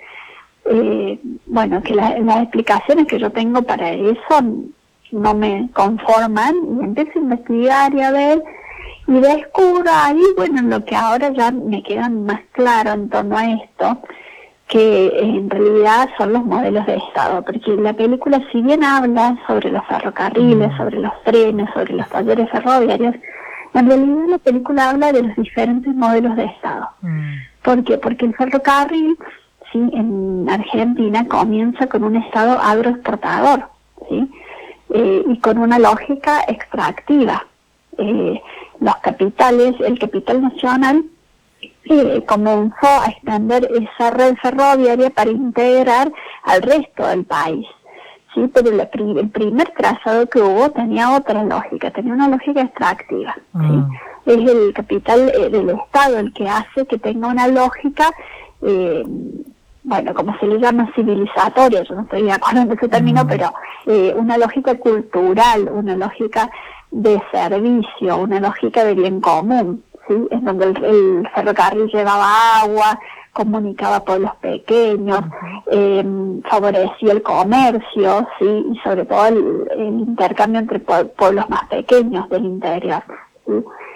eh, bueno, que la, las explicaciones que yo tengo para eso no me conforman y empiezo a investigar y a ver y descubro ahí, bueno, lo que ahora ya me queda más claro en torno a esto, que en realidad son los modelos de Estado, porque la película si bien habla sobre los ferrocarriles, sobre los trenes, sobre los talleres ferroviarios, en realidad la película habla de los diferentes modelos de Estado. Mm. ¿Por qué? Porque el ferrocarril, sí, en Argentina comienza con un Estado agroexportador, ¿sí? Eh, y con una lógica extractiva. Eh, los capitales, el capital nacional, Eh, comenzó a extender esa red ferroviaria para integrar al resto del país, sí, pero la, el primer trazado que hubo tenía otra lógica, tenía una lógica extractiva, mm. ¿sí? Es el capital eh, del Estado el que hace que tenga una lógica, eh, bueno, como se le llama, civilizatoria, yo no estoy de acuerdo en ese término, mm. pero eh, una lógica cultural, una lógica de servicio, una lógica de bien común. ¿Sí? En donde el, el ferrocarril llevaba agua, comunicaba a pueblos pequeños, eh, favorecía el comercio, ¿sí? Y sobre todo el, el intercambio entre pueblos más pequeños del interior, ¿sí?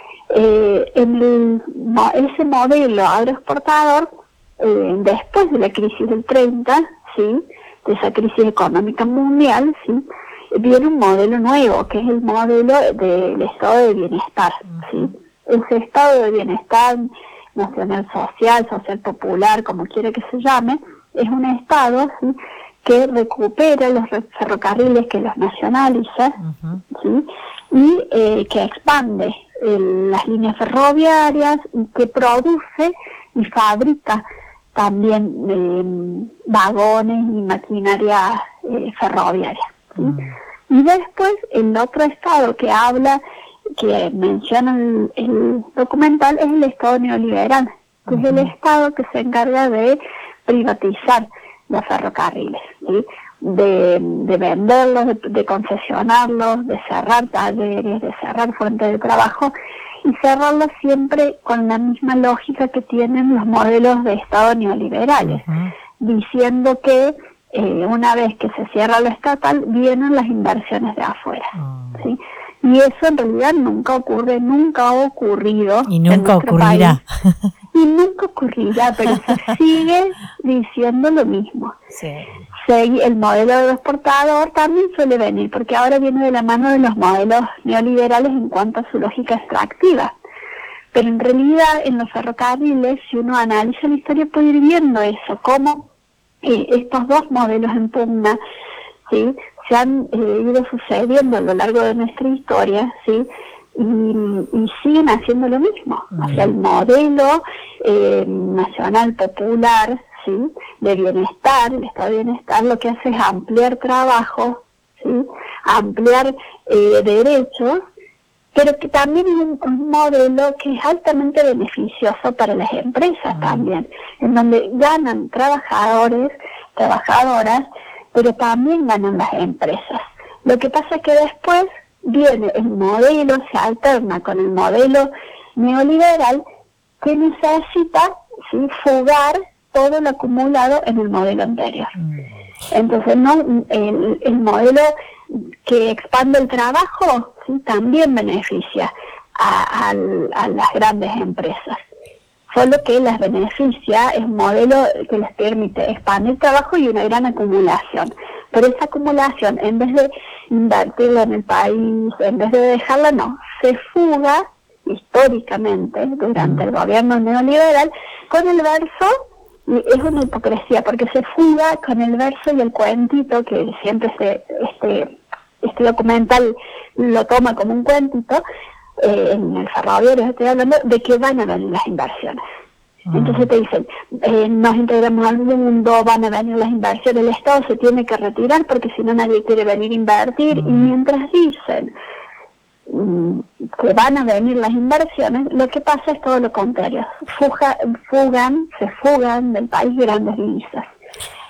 Eh, en el, ese modelo agroexportador, eh, después de la crisis del treinta, ¿sí? De esa crisis económica mundial, ¿sí? Viene un modelo nuevo, que es el modelo del estado de bienestar, ¿sí? Ese estado de bienestar nacional social, social popular, como quiera que se llame, es un estado, ¿sí? Que recupera los ferrocarriles, que los nacionaliza, uh-huh. ¿sí? Y eh, que expande eh, las líneas ferroviarias y que produce y fabrica también eh, vagones y maquinaria eh, ferroviaria, ¿sí? Uh-huh. Y después el otro estado que habla, que menciona el, el documental, es el Estado neoliberal, que uh-huh. es el Estado que se encarga de privatizar los ferrocarriles, ¿sí? de, de venderlos, de, de concesionarlos, de cerrar talleres, de cerrar fuentes de trabajo y cerrarlos siempre con la misma lógica que tienen los modelos de Estado neoliberales, uh-huh. diciendo que eh, una vez que se cierra lo estatal, vienen las inversiones de afuera, uh-huh. ¿sí? Y eso en realidad nunca ocurre, nunca ha ocurrido. Y nunca ocurrirá. País. Y nunca ocurrirá, pero se sigue diciendo lo mismo. Sí. Sí, el modelo agroexportador también suele venir, porque ahora viene de la mano de los modelos neoliberales en cuanto a su lógica extractiva. Pero en realidad en los ferrocarriles, si uno analiza la historia, puede ir viendo eso, cómo eh, estos dos modelos en pugna, ¿sí? se han eh, ido sucediendo a lo largo de nuestra historia, ¿sí? Y, y siguen haciendo lo mismo. O sea, el modelo eh, nacional popular, ¿sí? De bienestar, el estado de bienestar, lo que hace es ampliar trabajo, ¿sí? Ampliar eh, derechos, pero que también es un, un modelo que es altamente beneficioso para las empresas también, en donde ganan trabajadores, trabajadoras, pero también ganan las empresas. Lo que pasa es que después viene el modelo, se alterna con el modelo neoliberal que necesita, ¿sí? fugar todo lo acumulado en el modelo anterior. Entonces, no el, el modelo que expande el trabajo, ¿sí? también beneficia a, a, a las grandes empresas. Solo que las beneficia es un modelo que les permite expandir trabajo y una gran acumulación. Pero esa acumulación, en vez de invertirla en el país, en vez de dejarla, no, se fuga históricamente durante el gobierno neoliberal con el verso, y es una hipocresía, porque se fuga con el verso y el cuentito, que siempre se, este, este documental lo toma como un cuentito, Eh, en el ferroviario estoy hablando de que van a venir las inversiones. Uh-huh. Entonces te dicen, eh, nos integramos al mundo, van a venir las inversiones, el Estado se tiene que retirar porque si no nadie quiere venir a invertir, uh-huh. y mientras dicen mm, que van a venir las inversiones, lo que pasa es todo lo contrario, Fuga, fugan, se fugan del país grandes divisas.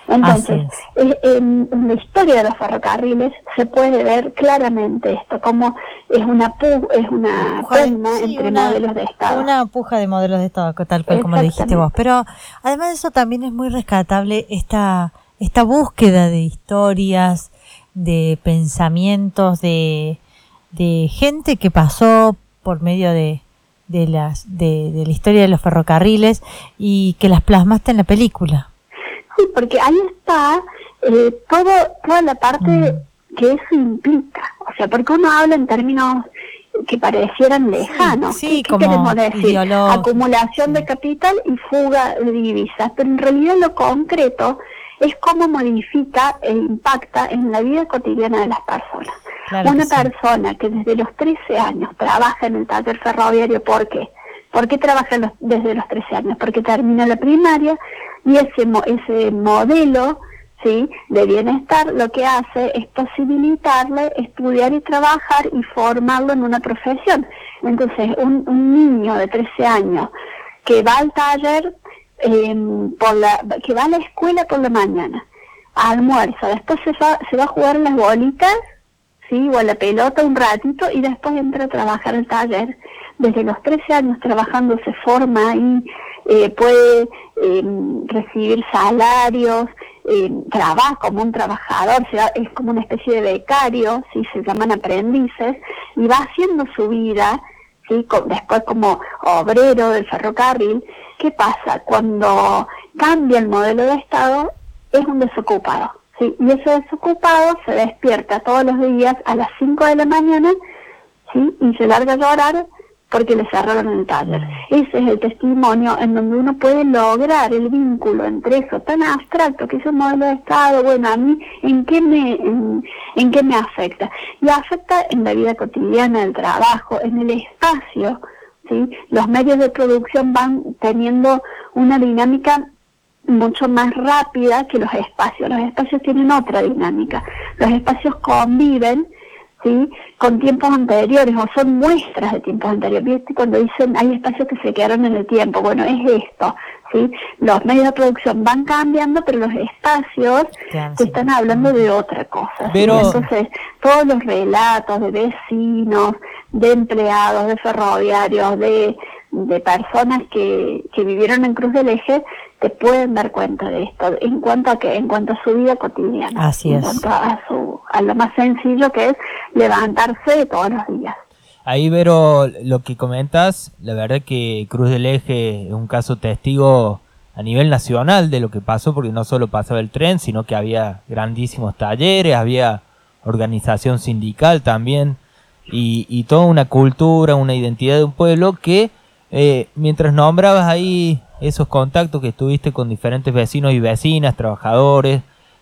Entonces, eh, en, en la historia de los ferrocarriles se puede ver claramente esto, como es una pu es una Puja, pugna sí, entre una, modelos de Estado. Una puja de modelos de Estado, tal cual como lo dijiste vos. Pero además de eso también es muy rescatable esta, esta búsqueda de historias, de pensamientos, de, de gente que pasó por medio de, de, las, de, de la historia de los ferrocarriles y que las plasmaste en la película. Sí, porque ahí está eh, todo, toda la parte mm. que eso implica. O sea, porque uno habla en términos que parecieran lejanos. Sí, sí, ¿Qué, como qué queremos decir? ideológico. Acumulación de capital y fuga de divisas. Pero en realidad lo concreto es cómo modifica e impacta en la vida cotidiana de las personas. Claro Una que sí. persona que desde los trece años trabaja en el taller ferroviario, ¿por qué? ¿Por qué trabaja los, desde los trece años? Porque termina la primaria y ese, mo ese modelo, ¿sí?, de bienestar lo que hace es posibilitarle estudiar y trabajar y formarlo en una profesión. Entonces, un, un niño de trece años que va al taller, eh, por la, que va a la escuela por la mañana, almuerza, después se va, se va a jugar en las bolitas, ¿sí?, o a la pelota un ratito y después entra a trabajar al taller. Desde los trece años trabajando se forma y eh, puede eh, recibir salarios, eh, trabaja como un trabajador, se da, es como una especie de becario, ¿sí?, se llaman aprendices, y va haciendo su vida, ¿sí?, con, después como obrero del ferrocarril. ¿Qué pasa? Cuando cambia el modelo de Estado, es un desocupado, ¿sí? Y ese desocupado se despierta todos los días a las cinco de la mañana, ¿sí?, y se larga a llorar porque le cerraron el taller. Ese es el testimonio en donde uno puede lograr el vínculo entre eso tan abstracto que es el modelo de Estado. Bueno, a mí, ¿en qué me en, en qué me afecta? Y afecta en la vida cotidiana, el trabajo, en el espacio, ¿sí? Los medios de producción van teniendo una dinámica mucho más rápida que los espacios. Los espacios tienen otra dinámica. Los espacios conviven, ¿sí?, con tiempos anteriores, o son muestras de tiempos anteriores. ¿Viste? Cuando dicen hay espacios que se quedaron en el tiempo, bueno, es esto, ¿sí? Los medios de producción van cambiando, pero los espacios Claro, te sí. están hablando de otra cosa, ¿sí? Pero- Entonces, todos los relatos de vecinos, de empleados, de ferroviarios, de, de personas que, que vivieron en Cruz del Eje, te pueden dar cuenta de esto, en cuanto a que, en cuanto a su vida cotidiana, Así en es. cuanto a su, a lo más sencillo que es levantarse todos los días. Ahí, Vero, lo que comentas, la verdad que Cruz del Eje es un caso testigo a nivel nacional de lo que pasó, porque no solo pasaba el tren, sino que había grandísimos talleres, había organización sindical también, y, y toda una cultura, una identidad de un pueblo que, eh, mientras nombrabas ahí esos contactos que tuviste con diferentes vecinos y vecinas, trabajadores,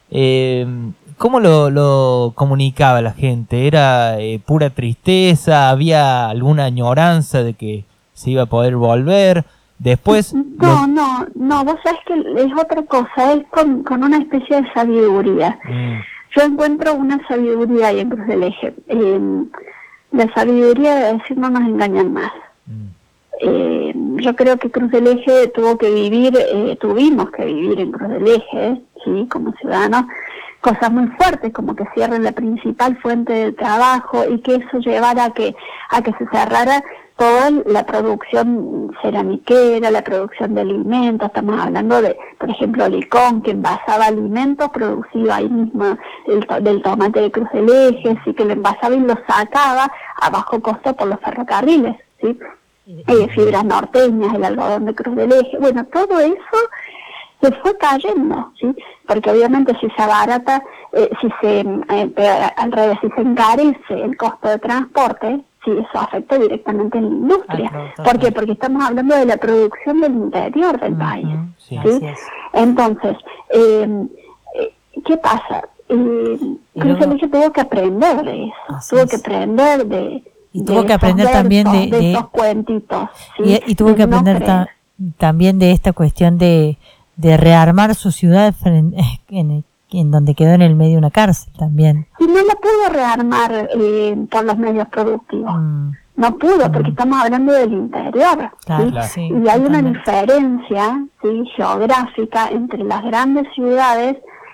eh, ¿cómo lo, lo comunicaba la gente? ¿Era eh, pura tristeza? ¿Había alguna añoranza de que se iba a poder volver? Después... No, lo- no, no, vos sabés que es otra cosa, es con, con una especie de sabiduría. Mm, Yo encuentro una sabiduría ahí en Cruz del Eje. Eh, la sabiduría de decir no nos engañan más. mm. Eh, yo creo que Cruz del Eje tuvo que vivir, eh, tuvimos que vivir en Cruz del Eje, sí, como ciudadanos, cosas muy fuertes, como que cierren la principal fuente de trabajo y que eso llevara a que, a que se cerrara toda la producción ceramiquera, la producción de alimentos. Estamos hablando de, por ejemplo, Licón, que envasaba alimentos producidos ahí mismo del, to- del tomate de Cruz del Eje, sí, que lo envasaba y lo sacaba a bajo costo por los ferrocarriles, ¿sí? Eh, fibras norteñas, el algodón de Cruz del Eje, bueno, todo eso se fue cayendo, ¿sí? Porque obviamente si se abarata, eh, si se, eh, al revés, si se encarece el costo de transporte, sí, eso afecta directamente a la industria. Al productor, ¿Por qué? claro. Porque estamos hablando de la producción del interior del país, Ujú, Sí. ¿sí? Así es. Entonces, eh, eh, ¿qué pasa? Eh, Y Cruz del luego- Eje tuvo que aprender de eso, Así tuvo es. que aprender de... Y de tuvo que esos aprender también de- versos, de- esos cuentitos, ¿sí? Y, y tuvo De que no aprender ta- creer. también de esta cuestión de, de rearmar su ciudad fren- en, en donde quedó en el medio una cárcel también. Y no la pudo rearmar eh, por los medios productivos. Mm, No pudo, porque Mm. estamos hablando del interior. claro, ¿sí? Claro. sí, Y hay una totalmente. diferencia, ¿sí?, geográfica entre las grandes ciudades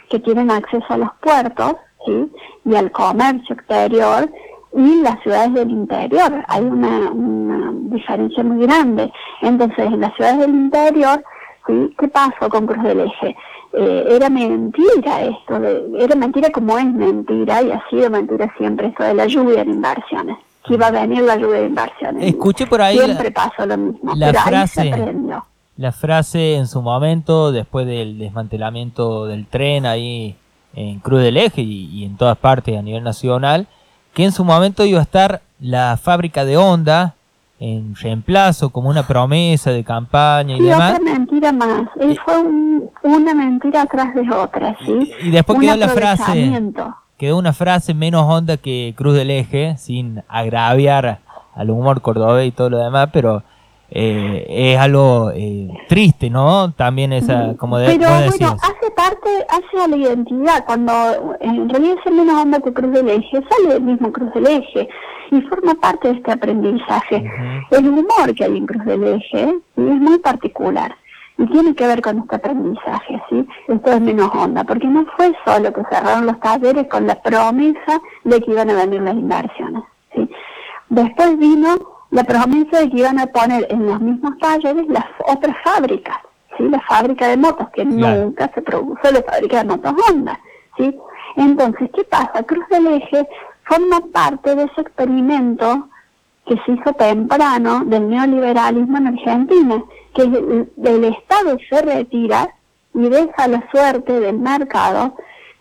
que tienen acceso a los puertos, ¿sí? Y al comercio exterior, y las ciudades del interior. Hay una, una diferencia muy grande. Entonces, en las ciudades del interior, ¿sí? ¿Qué pasó con Cruz del Eje? Eh, era mentira esto, de, era mentira como es mentira, y ha sido mentira siempre esto de la lluvia de inversiones, que iba a venir la lluvia de inversiones. Escuché por ahí siempre la, pasó lo mismo, la pero frase, ahí se aprendió. La frase en su momento, después del desmantelamiento del tren ahí en Cruz del Eje y, y en todas partes a nivel nacional, que en su momento iba a estar la fábrica de Honda en reemplazo, como una promesa de campaña y sí, demás. Otra mentira más, y fue un, una mentira atrás de otra, ¿sí? Y, y después un quedó la frase, aprovechamiento. quedó una frase menos Honda que Cruz del Eje, sin agraviar al humor cordobés y todo lo demás, pero eh, es algo eh, triste, ¿no? También esa, como de, Pero vos bueno, decías. hace parte, hace a la identidad, cuando en realidad es menos Honda que Cruz del Eje, sale del mismo Cruz del Eje, y forma parte de este aprendizaje. Uh-huh. El humor que hay en Cruz del Eje, ¿sí? Es muy particular, y tiene que ver con este aprendizaje, ¿sí? Esto es menos Honda, porque no fue solo que cerraron los talleres con la promesa de que iban a venir las inversiones, ¿sí? Después vino la promesa de que iban a poner en los mismos talleres las otras fábricas, ¿sí? La fábrica de motos, que claro. Nunca se produjo la fábrica de motos Honda, ¿sí? Entonces, ¿qué pasa? Cruz del Eje forma parte de ese experimento que se hizo temprano del neoliberalismo en Argentina, que el, el Estado se retira y deja la suerte del mercado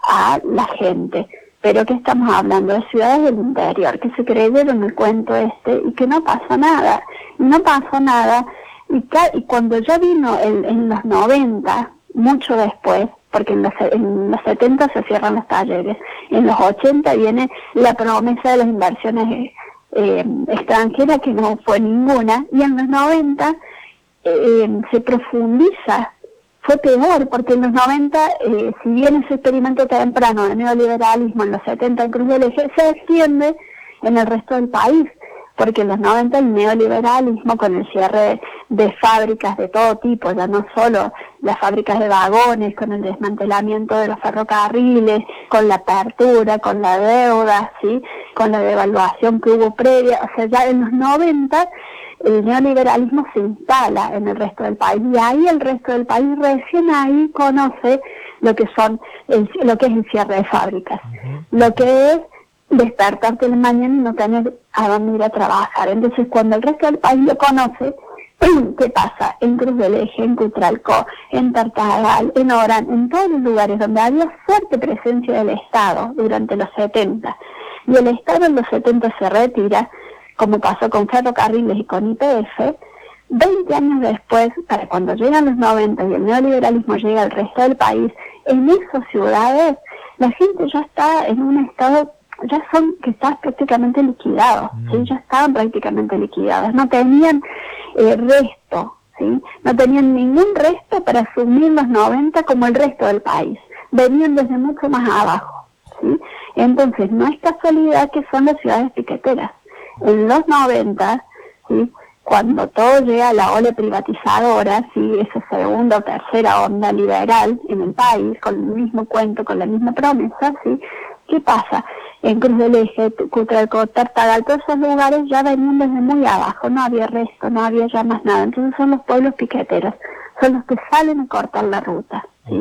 a la gente. Pero que estamos hablando de ciudades del interior, que se creyeron el cuento este y que no pasó nada. Y no pasó nada, y, ca- y cuando ya vino el, en los noventa, mucho después, porque en los, en los setenta se cierran los talleres, en los ochenta viene la promesa de las inversiones eh, extranjeras, que no fue ninguna, y en los noventa eh, se profundiza. Fue peor, porque en los noventa, eh, si bien ese experimento temprano de neoliberalismo en los setenta en Cruz del Eje, se extiende en el resto del país, porque en los noventa el neoliberalismo, con el cierre de, de fábricas de todo tipo, ya no solo las fábricas de vagones, con el desmantelamiento de los ferrocarriles, con la apertura, con la deuda, ¿sí? Con la devaluación que hubo previa, o sea, ya en los noventa el neoliberalismo se instala en el resto del país, y ahí el resto del país recién ahí conoce lo que son el, lo que es el cierre de fábricas, uh-huh. Lo que es despertarte en la mañana y no tener a dónde ir a trabajar. Entonces, cuando el resto del país lo conoce, ¿qué pasa? En Cruz del Eje, en Cutralcó, en Tartagal, en Orán, en todos los lugares donde había fuerte presencia del Estado durante los setenta, y el Estado en los setenta se retira, como pasó con ferrocarriles y con Y P F, veinte años después, para cuando llegan los noventa y el neoliberalismo llega al resto del país, en esas ciudades la gente ya está en un estado, ya son que están prácticamente liquidados, mm. ¿sí? Ya estaban prácticamente liquidados, no tenían eh, resto, ¿sí? No tenían ningún resto para asumir los noventa como el resto del país, venían desde mucho más abajo, ¿sí? Entonces no es casualidad que son las ciudades piqueteras. En los noventa, ¿sí? Cuando todo llega a la ola privatizadora, ¿sí? Esa segunda o tercera onda liberal en el país, con el mismo cuento, con la misma promesa, ¿sí? ¿Qué pasa? En Cruz del Eje, Cutralcó, Tartagal, todos esos lugares ya venían desde muy abajo, no había resto, no había ya más nada. Entonces son los pueblos piqueteros, son los que salen a cortar la ruta, ¿sí?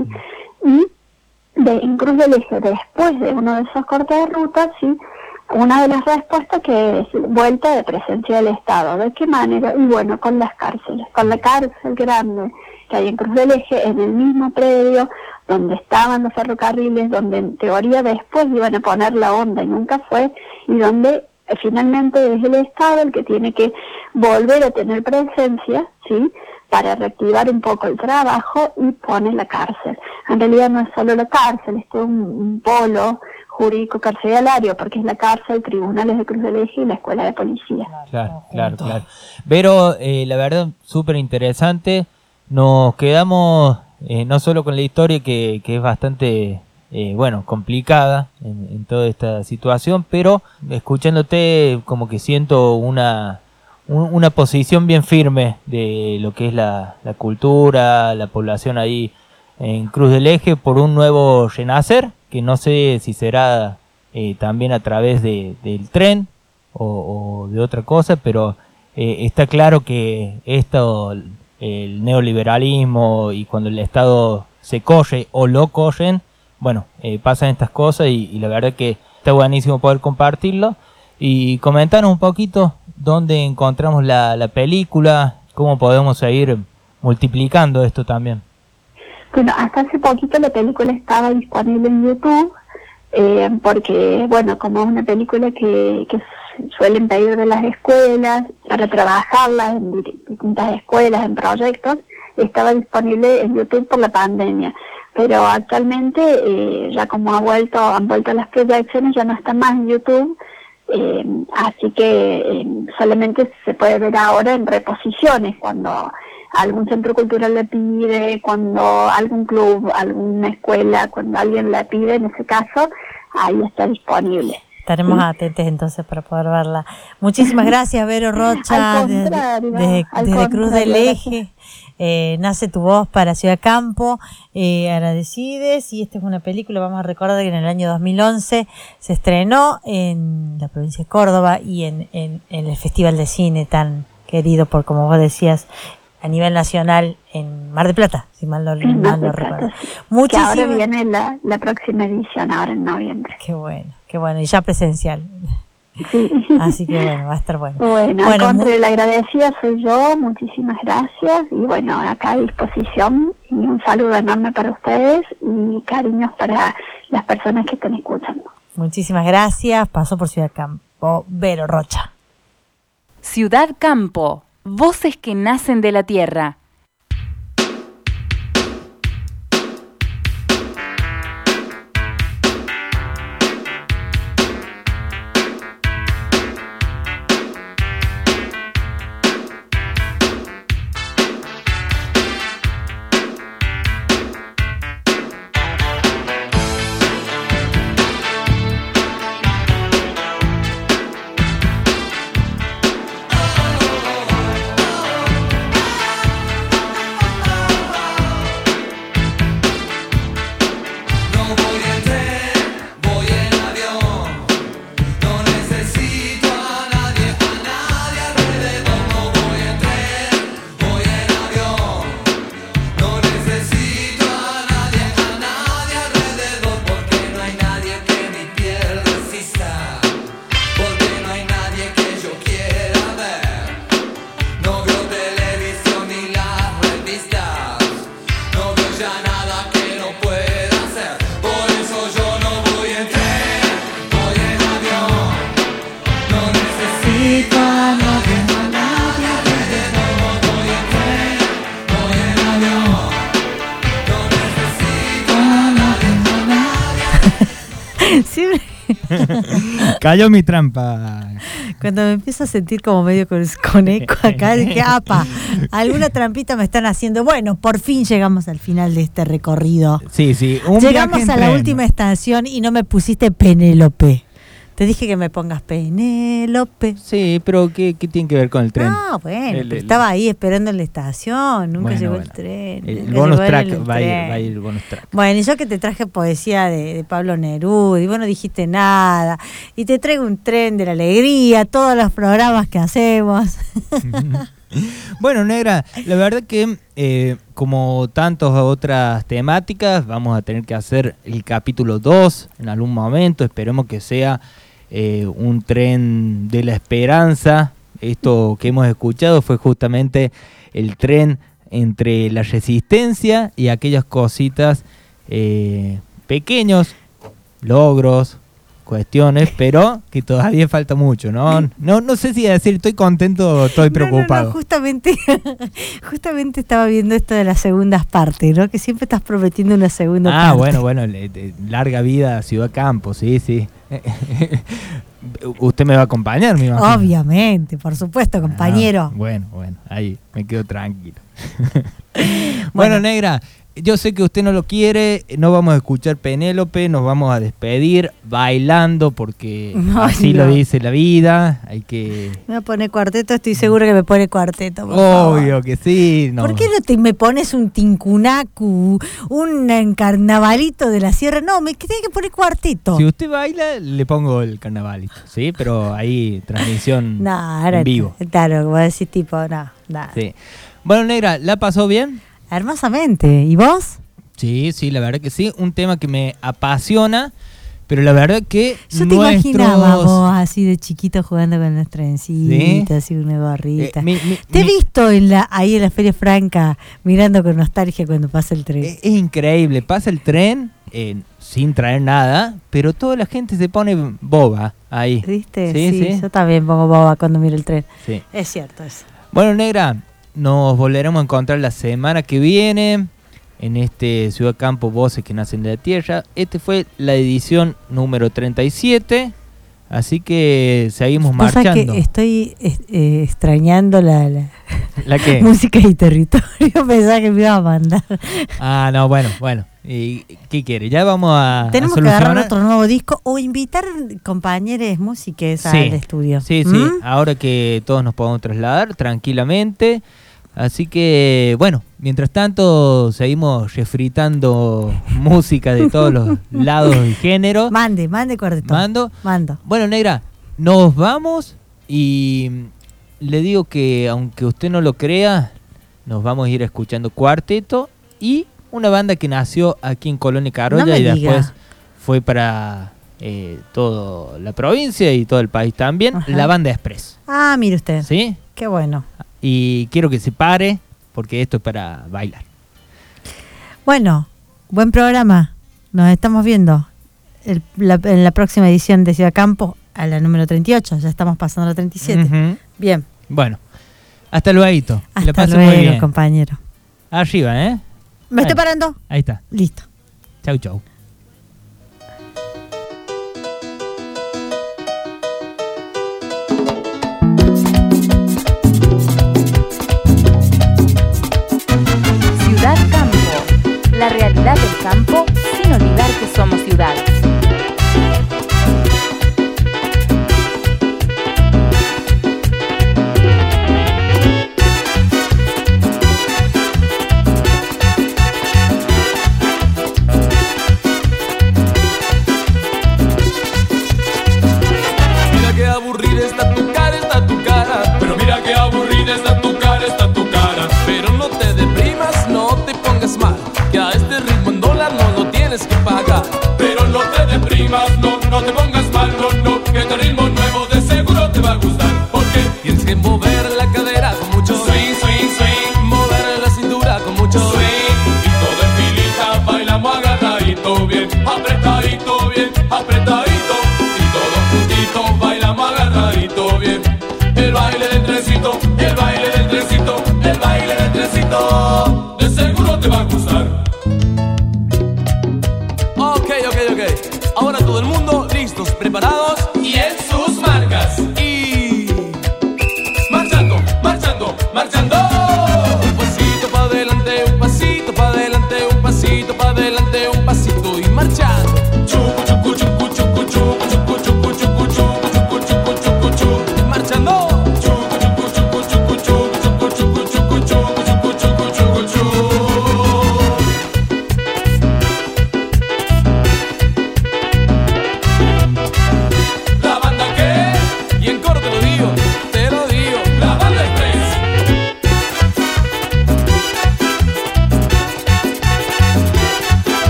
Y de, en Cruz del Eje, después de uno de esos cortes de ruta, ¿sí? Una de las respuestas que es vuelta de presencia del Estado. ¿De qué manera? Y bueno, con las cárceles, con la cárcel grande que hay en Cruz del Eje, en el mismo predio donde estaban los ferrocarriles, donde en teoría después iban a poner la onda y nunca fue, y donde eh, finalmente es el Estado el que tiene que volver a tener presencia, ¿sí? Para reactivar un poco el trabajo, y pone la cárcel. En realidad no es solo la cárcel, es todo un, un polo jurídico carcelario, porque es la cárcel, tribunales de Cruz del Eje y la escuela de policía. Claro, claro, claro. Pero eh, la verdad, súper interesante. Nos quedamos eh, no solo con la historia, que, que es bastante, eh, bueno, complicada en, en toda esta situación, pero escuchándote como que siento una, un, una posición bien firme de lo que es la, la cultura, la población ahí en Cruz del Eje por un nuevo renacer, que no sé si será eh, también a través de, del tren o, o de otra cosa, pero eh, está claro que esto, el neoliberalismo y cuando el Estado se corre o lo corren, bueno, eh, pasan estas cosas y, y la verdad que está buenísimo poder compartirlo y comentar un poquito dónde encontramos la, la película, cómo podemos seguir multiplicando esto también. Bueno, hasta hace poquito la película estaba disponible en YouTube, eh, porque, bueno, como es una película que, que suelen pedir de las escuelas para trabajarla en distintas escuelas, en proyectos, estaba disponible en YouTube por la pandemia. Pero actualmente, eh, ya como ha vuelto, han vuelto las proyecciones, ya no está más en YouTube, eh, así que eh, solamente se puede ver ahora en reposiciones, cuando algún centro cultural le pide, cuando algún club, alguna escuela, cuando alguien la pide, en ese caso, ahí está disponible. Estaremos ¿Sí? atentos entonces para poder verla. Muchísimas gracias, Vero Rocha, Al desde, contrario, desde, al desde Cruz del contrario, Eje. Eh, nace tu voz para Ciudad Campo, eh, agradecides, y esta es una película, vamos a recordar que en el año dos mil once se estrenó en la provincia de Córdoba y en, en, en el Festival de Cine tan querido por, como vos decías, a nivel nacional en Mar del Plata, si mal no, Sí, mal Mar no del recuerdo. Plata, sí. Que Muchísimas. ahora viene la, la próxima edición, ahora en noviembre. Qué bueno, qué bueno, y ya presencial. Sí. Así que bueno, va a estar bueno. Bueno, Bueno, al contrario, mu- la agradecida soy yo, muchísimas gracias, y bueno, acá a disposición, y un saludo enorme para ustedes, y cariños para las personas que estén escuchando. Muchísimas gracias. Pasó por Ciudad Campo, Vero Rocha. Ciudad Campo, voces que nacen de la tierra. Siempre Cayó mi trampa. cuando me empiezo a sentir como medio con, con eco acá, dije, apa, alguna trampita me están haciendo. Bueno, por fin llegamos al final de este recorrido. Sí, sí. Un Llegamos viaje a en la tren. última estación y no me pusiste Penélope. Te dije que me pongas Penélope. Sí, pero ¿qué, qué tiene que ver con el tren? Ah, bueno, El- pero el- estaba ahí esperando en la estación, nunca Bueno, llegó bueno. el tren. El nunca bonus llegó track, el va a ir, tren. va a ir el bonus track. Bueno, y yo que te traje poesía de, de Pablo Neruda, y vos no dijiste nada, y te traigo un tren de la alegría, todos los programas que hacemos. Bueno, Negra, la verdad que eh, como tantas otras temáticas, vamos a tener que hacer el capítulo dos en algún momento. Esperemos que sea eh, un tren de la esperanza. Esto que hemos escuchado fue justamente el tren entre la resistencia y aquellas cositas, eh, pequeños logros, cuestiones, pero que todavía falta mucho, ¿no? No, no sé si decir estoy contento o estoy preocupado. No, no, no, justamente, justamente estaba viendo esto de las segundas partes, ¿no? Que siempre estás prometiendo una segunda Ah, parte. bueno, bueno, le- le- larga vida a Ciudad Campo, sí, sí. Usted me va a acompañar, me imagino. Obviamente, por supuesto, compañero. Ah, bueno, bueno, ahí me quedo tranquilo. Bueno. Bueno, Negra, yo sé que usted no lo quiere, no vamos a escuchar Penélope, nos vamos a despedir bailando porque No, así no. lo dice la vida, hay que... Me va a poner cuarteto, estoy segura que me pone cuarteto. Por favor. Obvio que sí. No. ¿Por qué no te, me pones un tincunacu, un carnavalito de la sierra? No, me tiene que poner cuarteto. Si usted baila, le pongo el carnavalito, ¿sí? Pero ahí, transmisión No, ahora en vivo. Claro, como decís tipo, no, nada. Sí. Bueno, Negra, ¿la pasó bien? Hermosamente. ¿Y vos? Sí, sí, la verdad que sí. Un tema que me apasiona, pero la verdad que Yo te nuestros... imaginaba vos así de chiquito jugando con las trencitas, así una gorrita. Eh, mi- mi- te he mi- visto en la, ahí en la Feria Franca mirando con nostalgia cuando pasa el tren. Es, es increíble, pasa el tren eh, sin traer nada, pero toda la gente se pone boba ahí. ¿Viste? Sí, Sí, sí. yo también pongo boba cuando miro el tren. Sí. Es cierto eso. Bueno, Negra, nos volveremos a encontrar la semana que viene en este Ciudad Campo, Voces que Nacen de la Tierra. Este fue la edición número treinta y siete, así que seguimos Cosa marchando. que estoy eh, eh, extrañando la, la ¿La qué? música y territorio. Pensaba que me iba a mandar. Ah, no, bueno, bueno. ¿Y qué quiere? Ya vamos a, Tenemos a que agarrar solucionar. otro nuevo disco o invitar compañeros músicos Sí, al estudio. Sí, sí, ¿Mm? ahora que todos nos podemos trasladar tranquilamente. Así que, bueno, mientras tanto seguimos refritando música de todos los lados y géneros. Mande, mande cuarteto. Mando. Mando. Bueno, Negra, nos vamos y le digo que aunque usted no lo crea, nos vamos a ir escuchando cuarteto y una banda que nació aquí en Colonia Carolla No me y diga. después fue para eh, toda la provincia y todo el país también, Ajá. la Banda Express. Ah, mire usted. ¿Sí? Qué bueno. Y quiero que se pare porque esto es para bailar. Bueno, buen programa. Nos estamos viendo el- la- en la próxima edición de Ciudad Campo, a la número treinta y ocho. Ya estamos pasando a la treinta y siete. Ujú. Bien. Bueno, hasta luego. Que la Hasta pasen muy luego, bien. compañero. Arriba, ¿eh? ¿Me estoy Bueno, parando? ahí está. Listo. Chau, chau. Ciudad Campo. La realidad del campo sin olvidar que somos ciudad. Mira qué aburrida está tu cara, está tu cara. Pero mira qué aburrida está tu cara, está tu cara. Pero no te deprimas, no te pongas mal, que a este ritmo en dólar no lo tienes que pagar. Pero no te deprimas, no, no te pongas mal, no, no, que este ritmo nuevo de seguro te va a gustar. Porque tienes que mover la cadera con mucho swing, swing, swing. Mover la cintura con mucho swing. Y todo en filita bailamos agarradito bien, apretadito bien, apretadito. Y todos juntitos bailamos agarradito bien.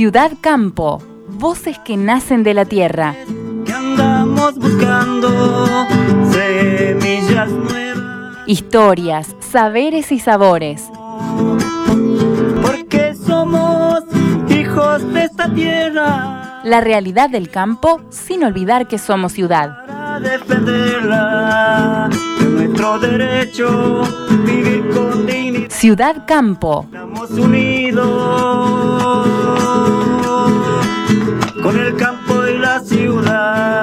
Ciudad Campo, voces que nacen de la tierra. Que andamos buscando semillas nuevas. Historias, saberes y sabores. Porque somos hijos de esta tierra. La realidad del campo sin olvidar que somos ciudad. Para defenderla, de nuestro derecho, vivir con dignidad. Ciudad Campo. Estamos unidos con el campo y la ciudad.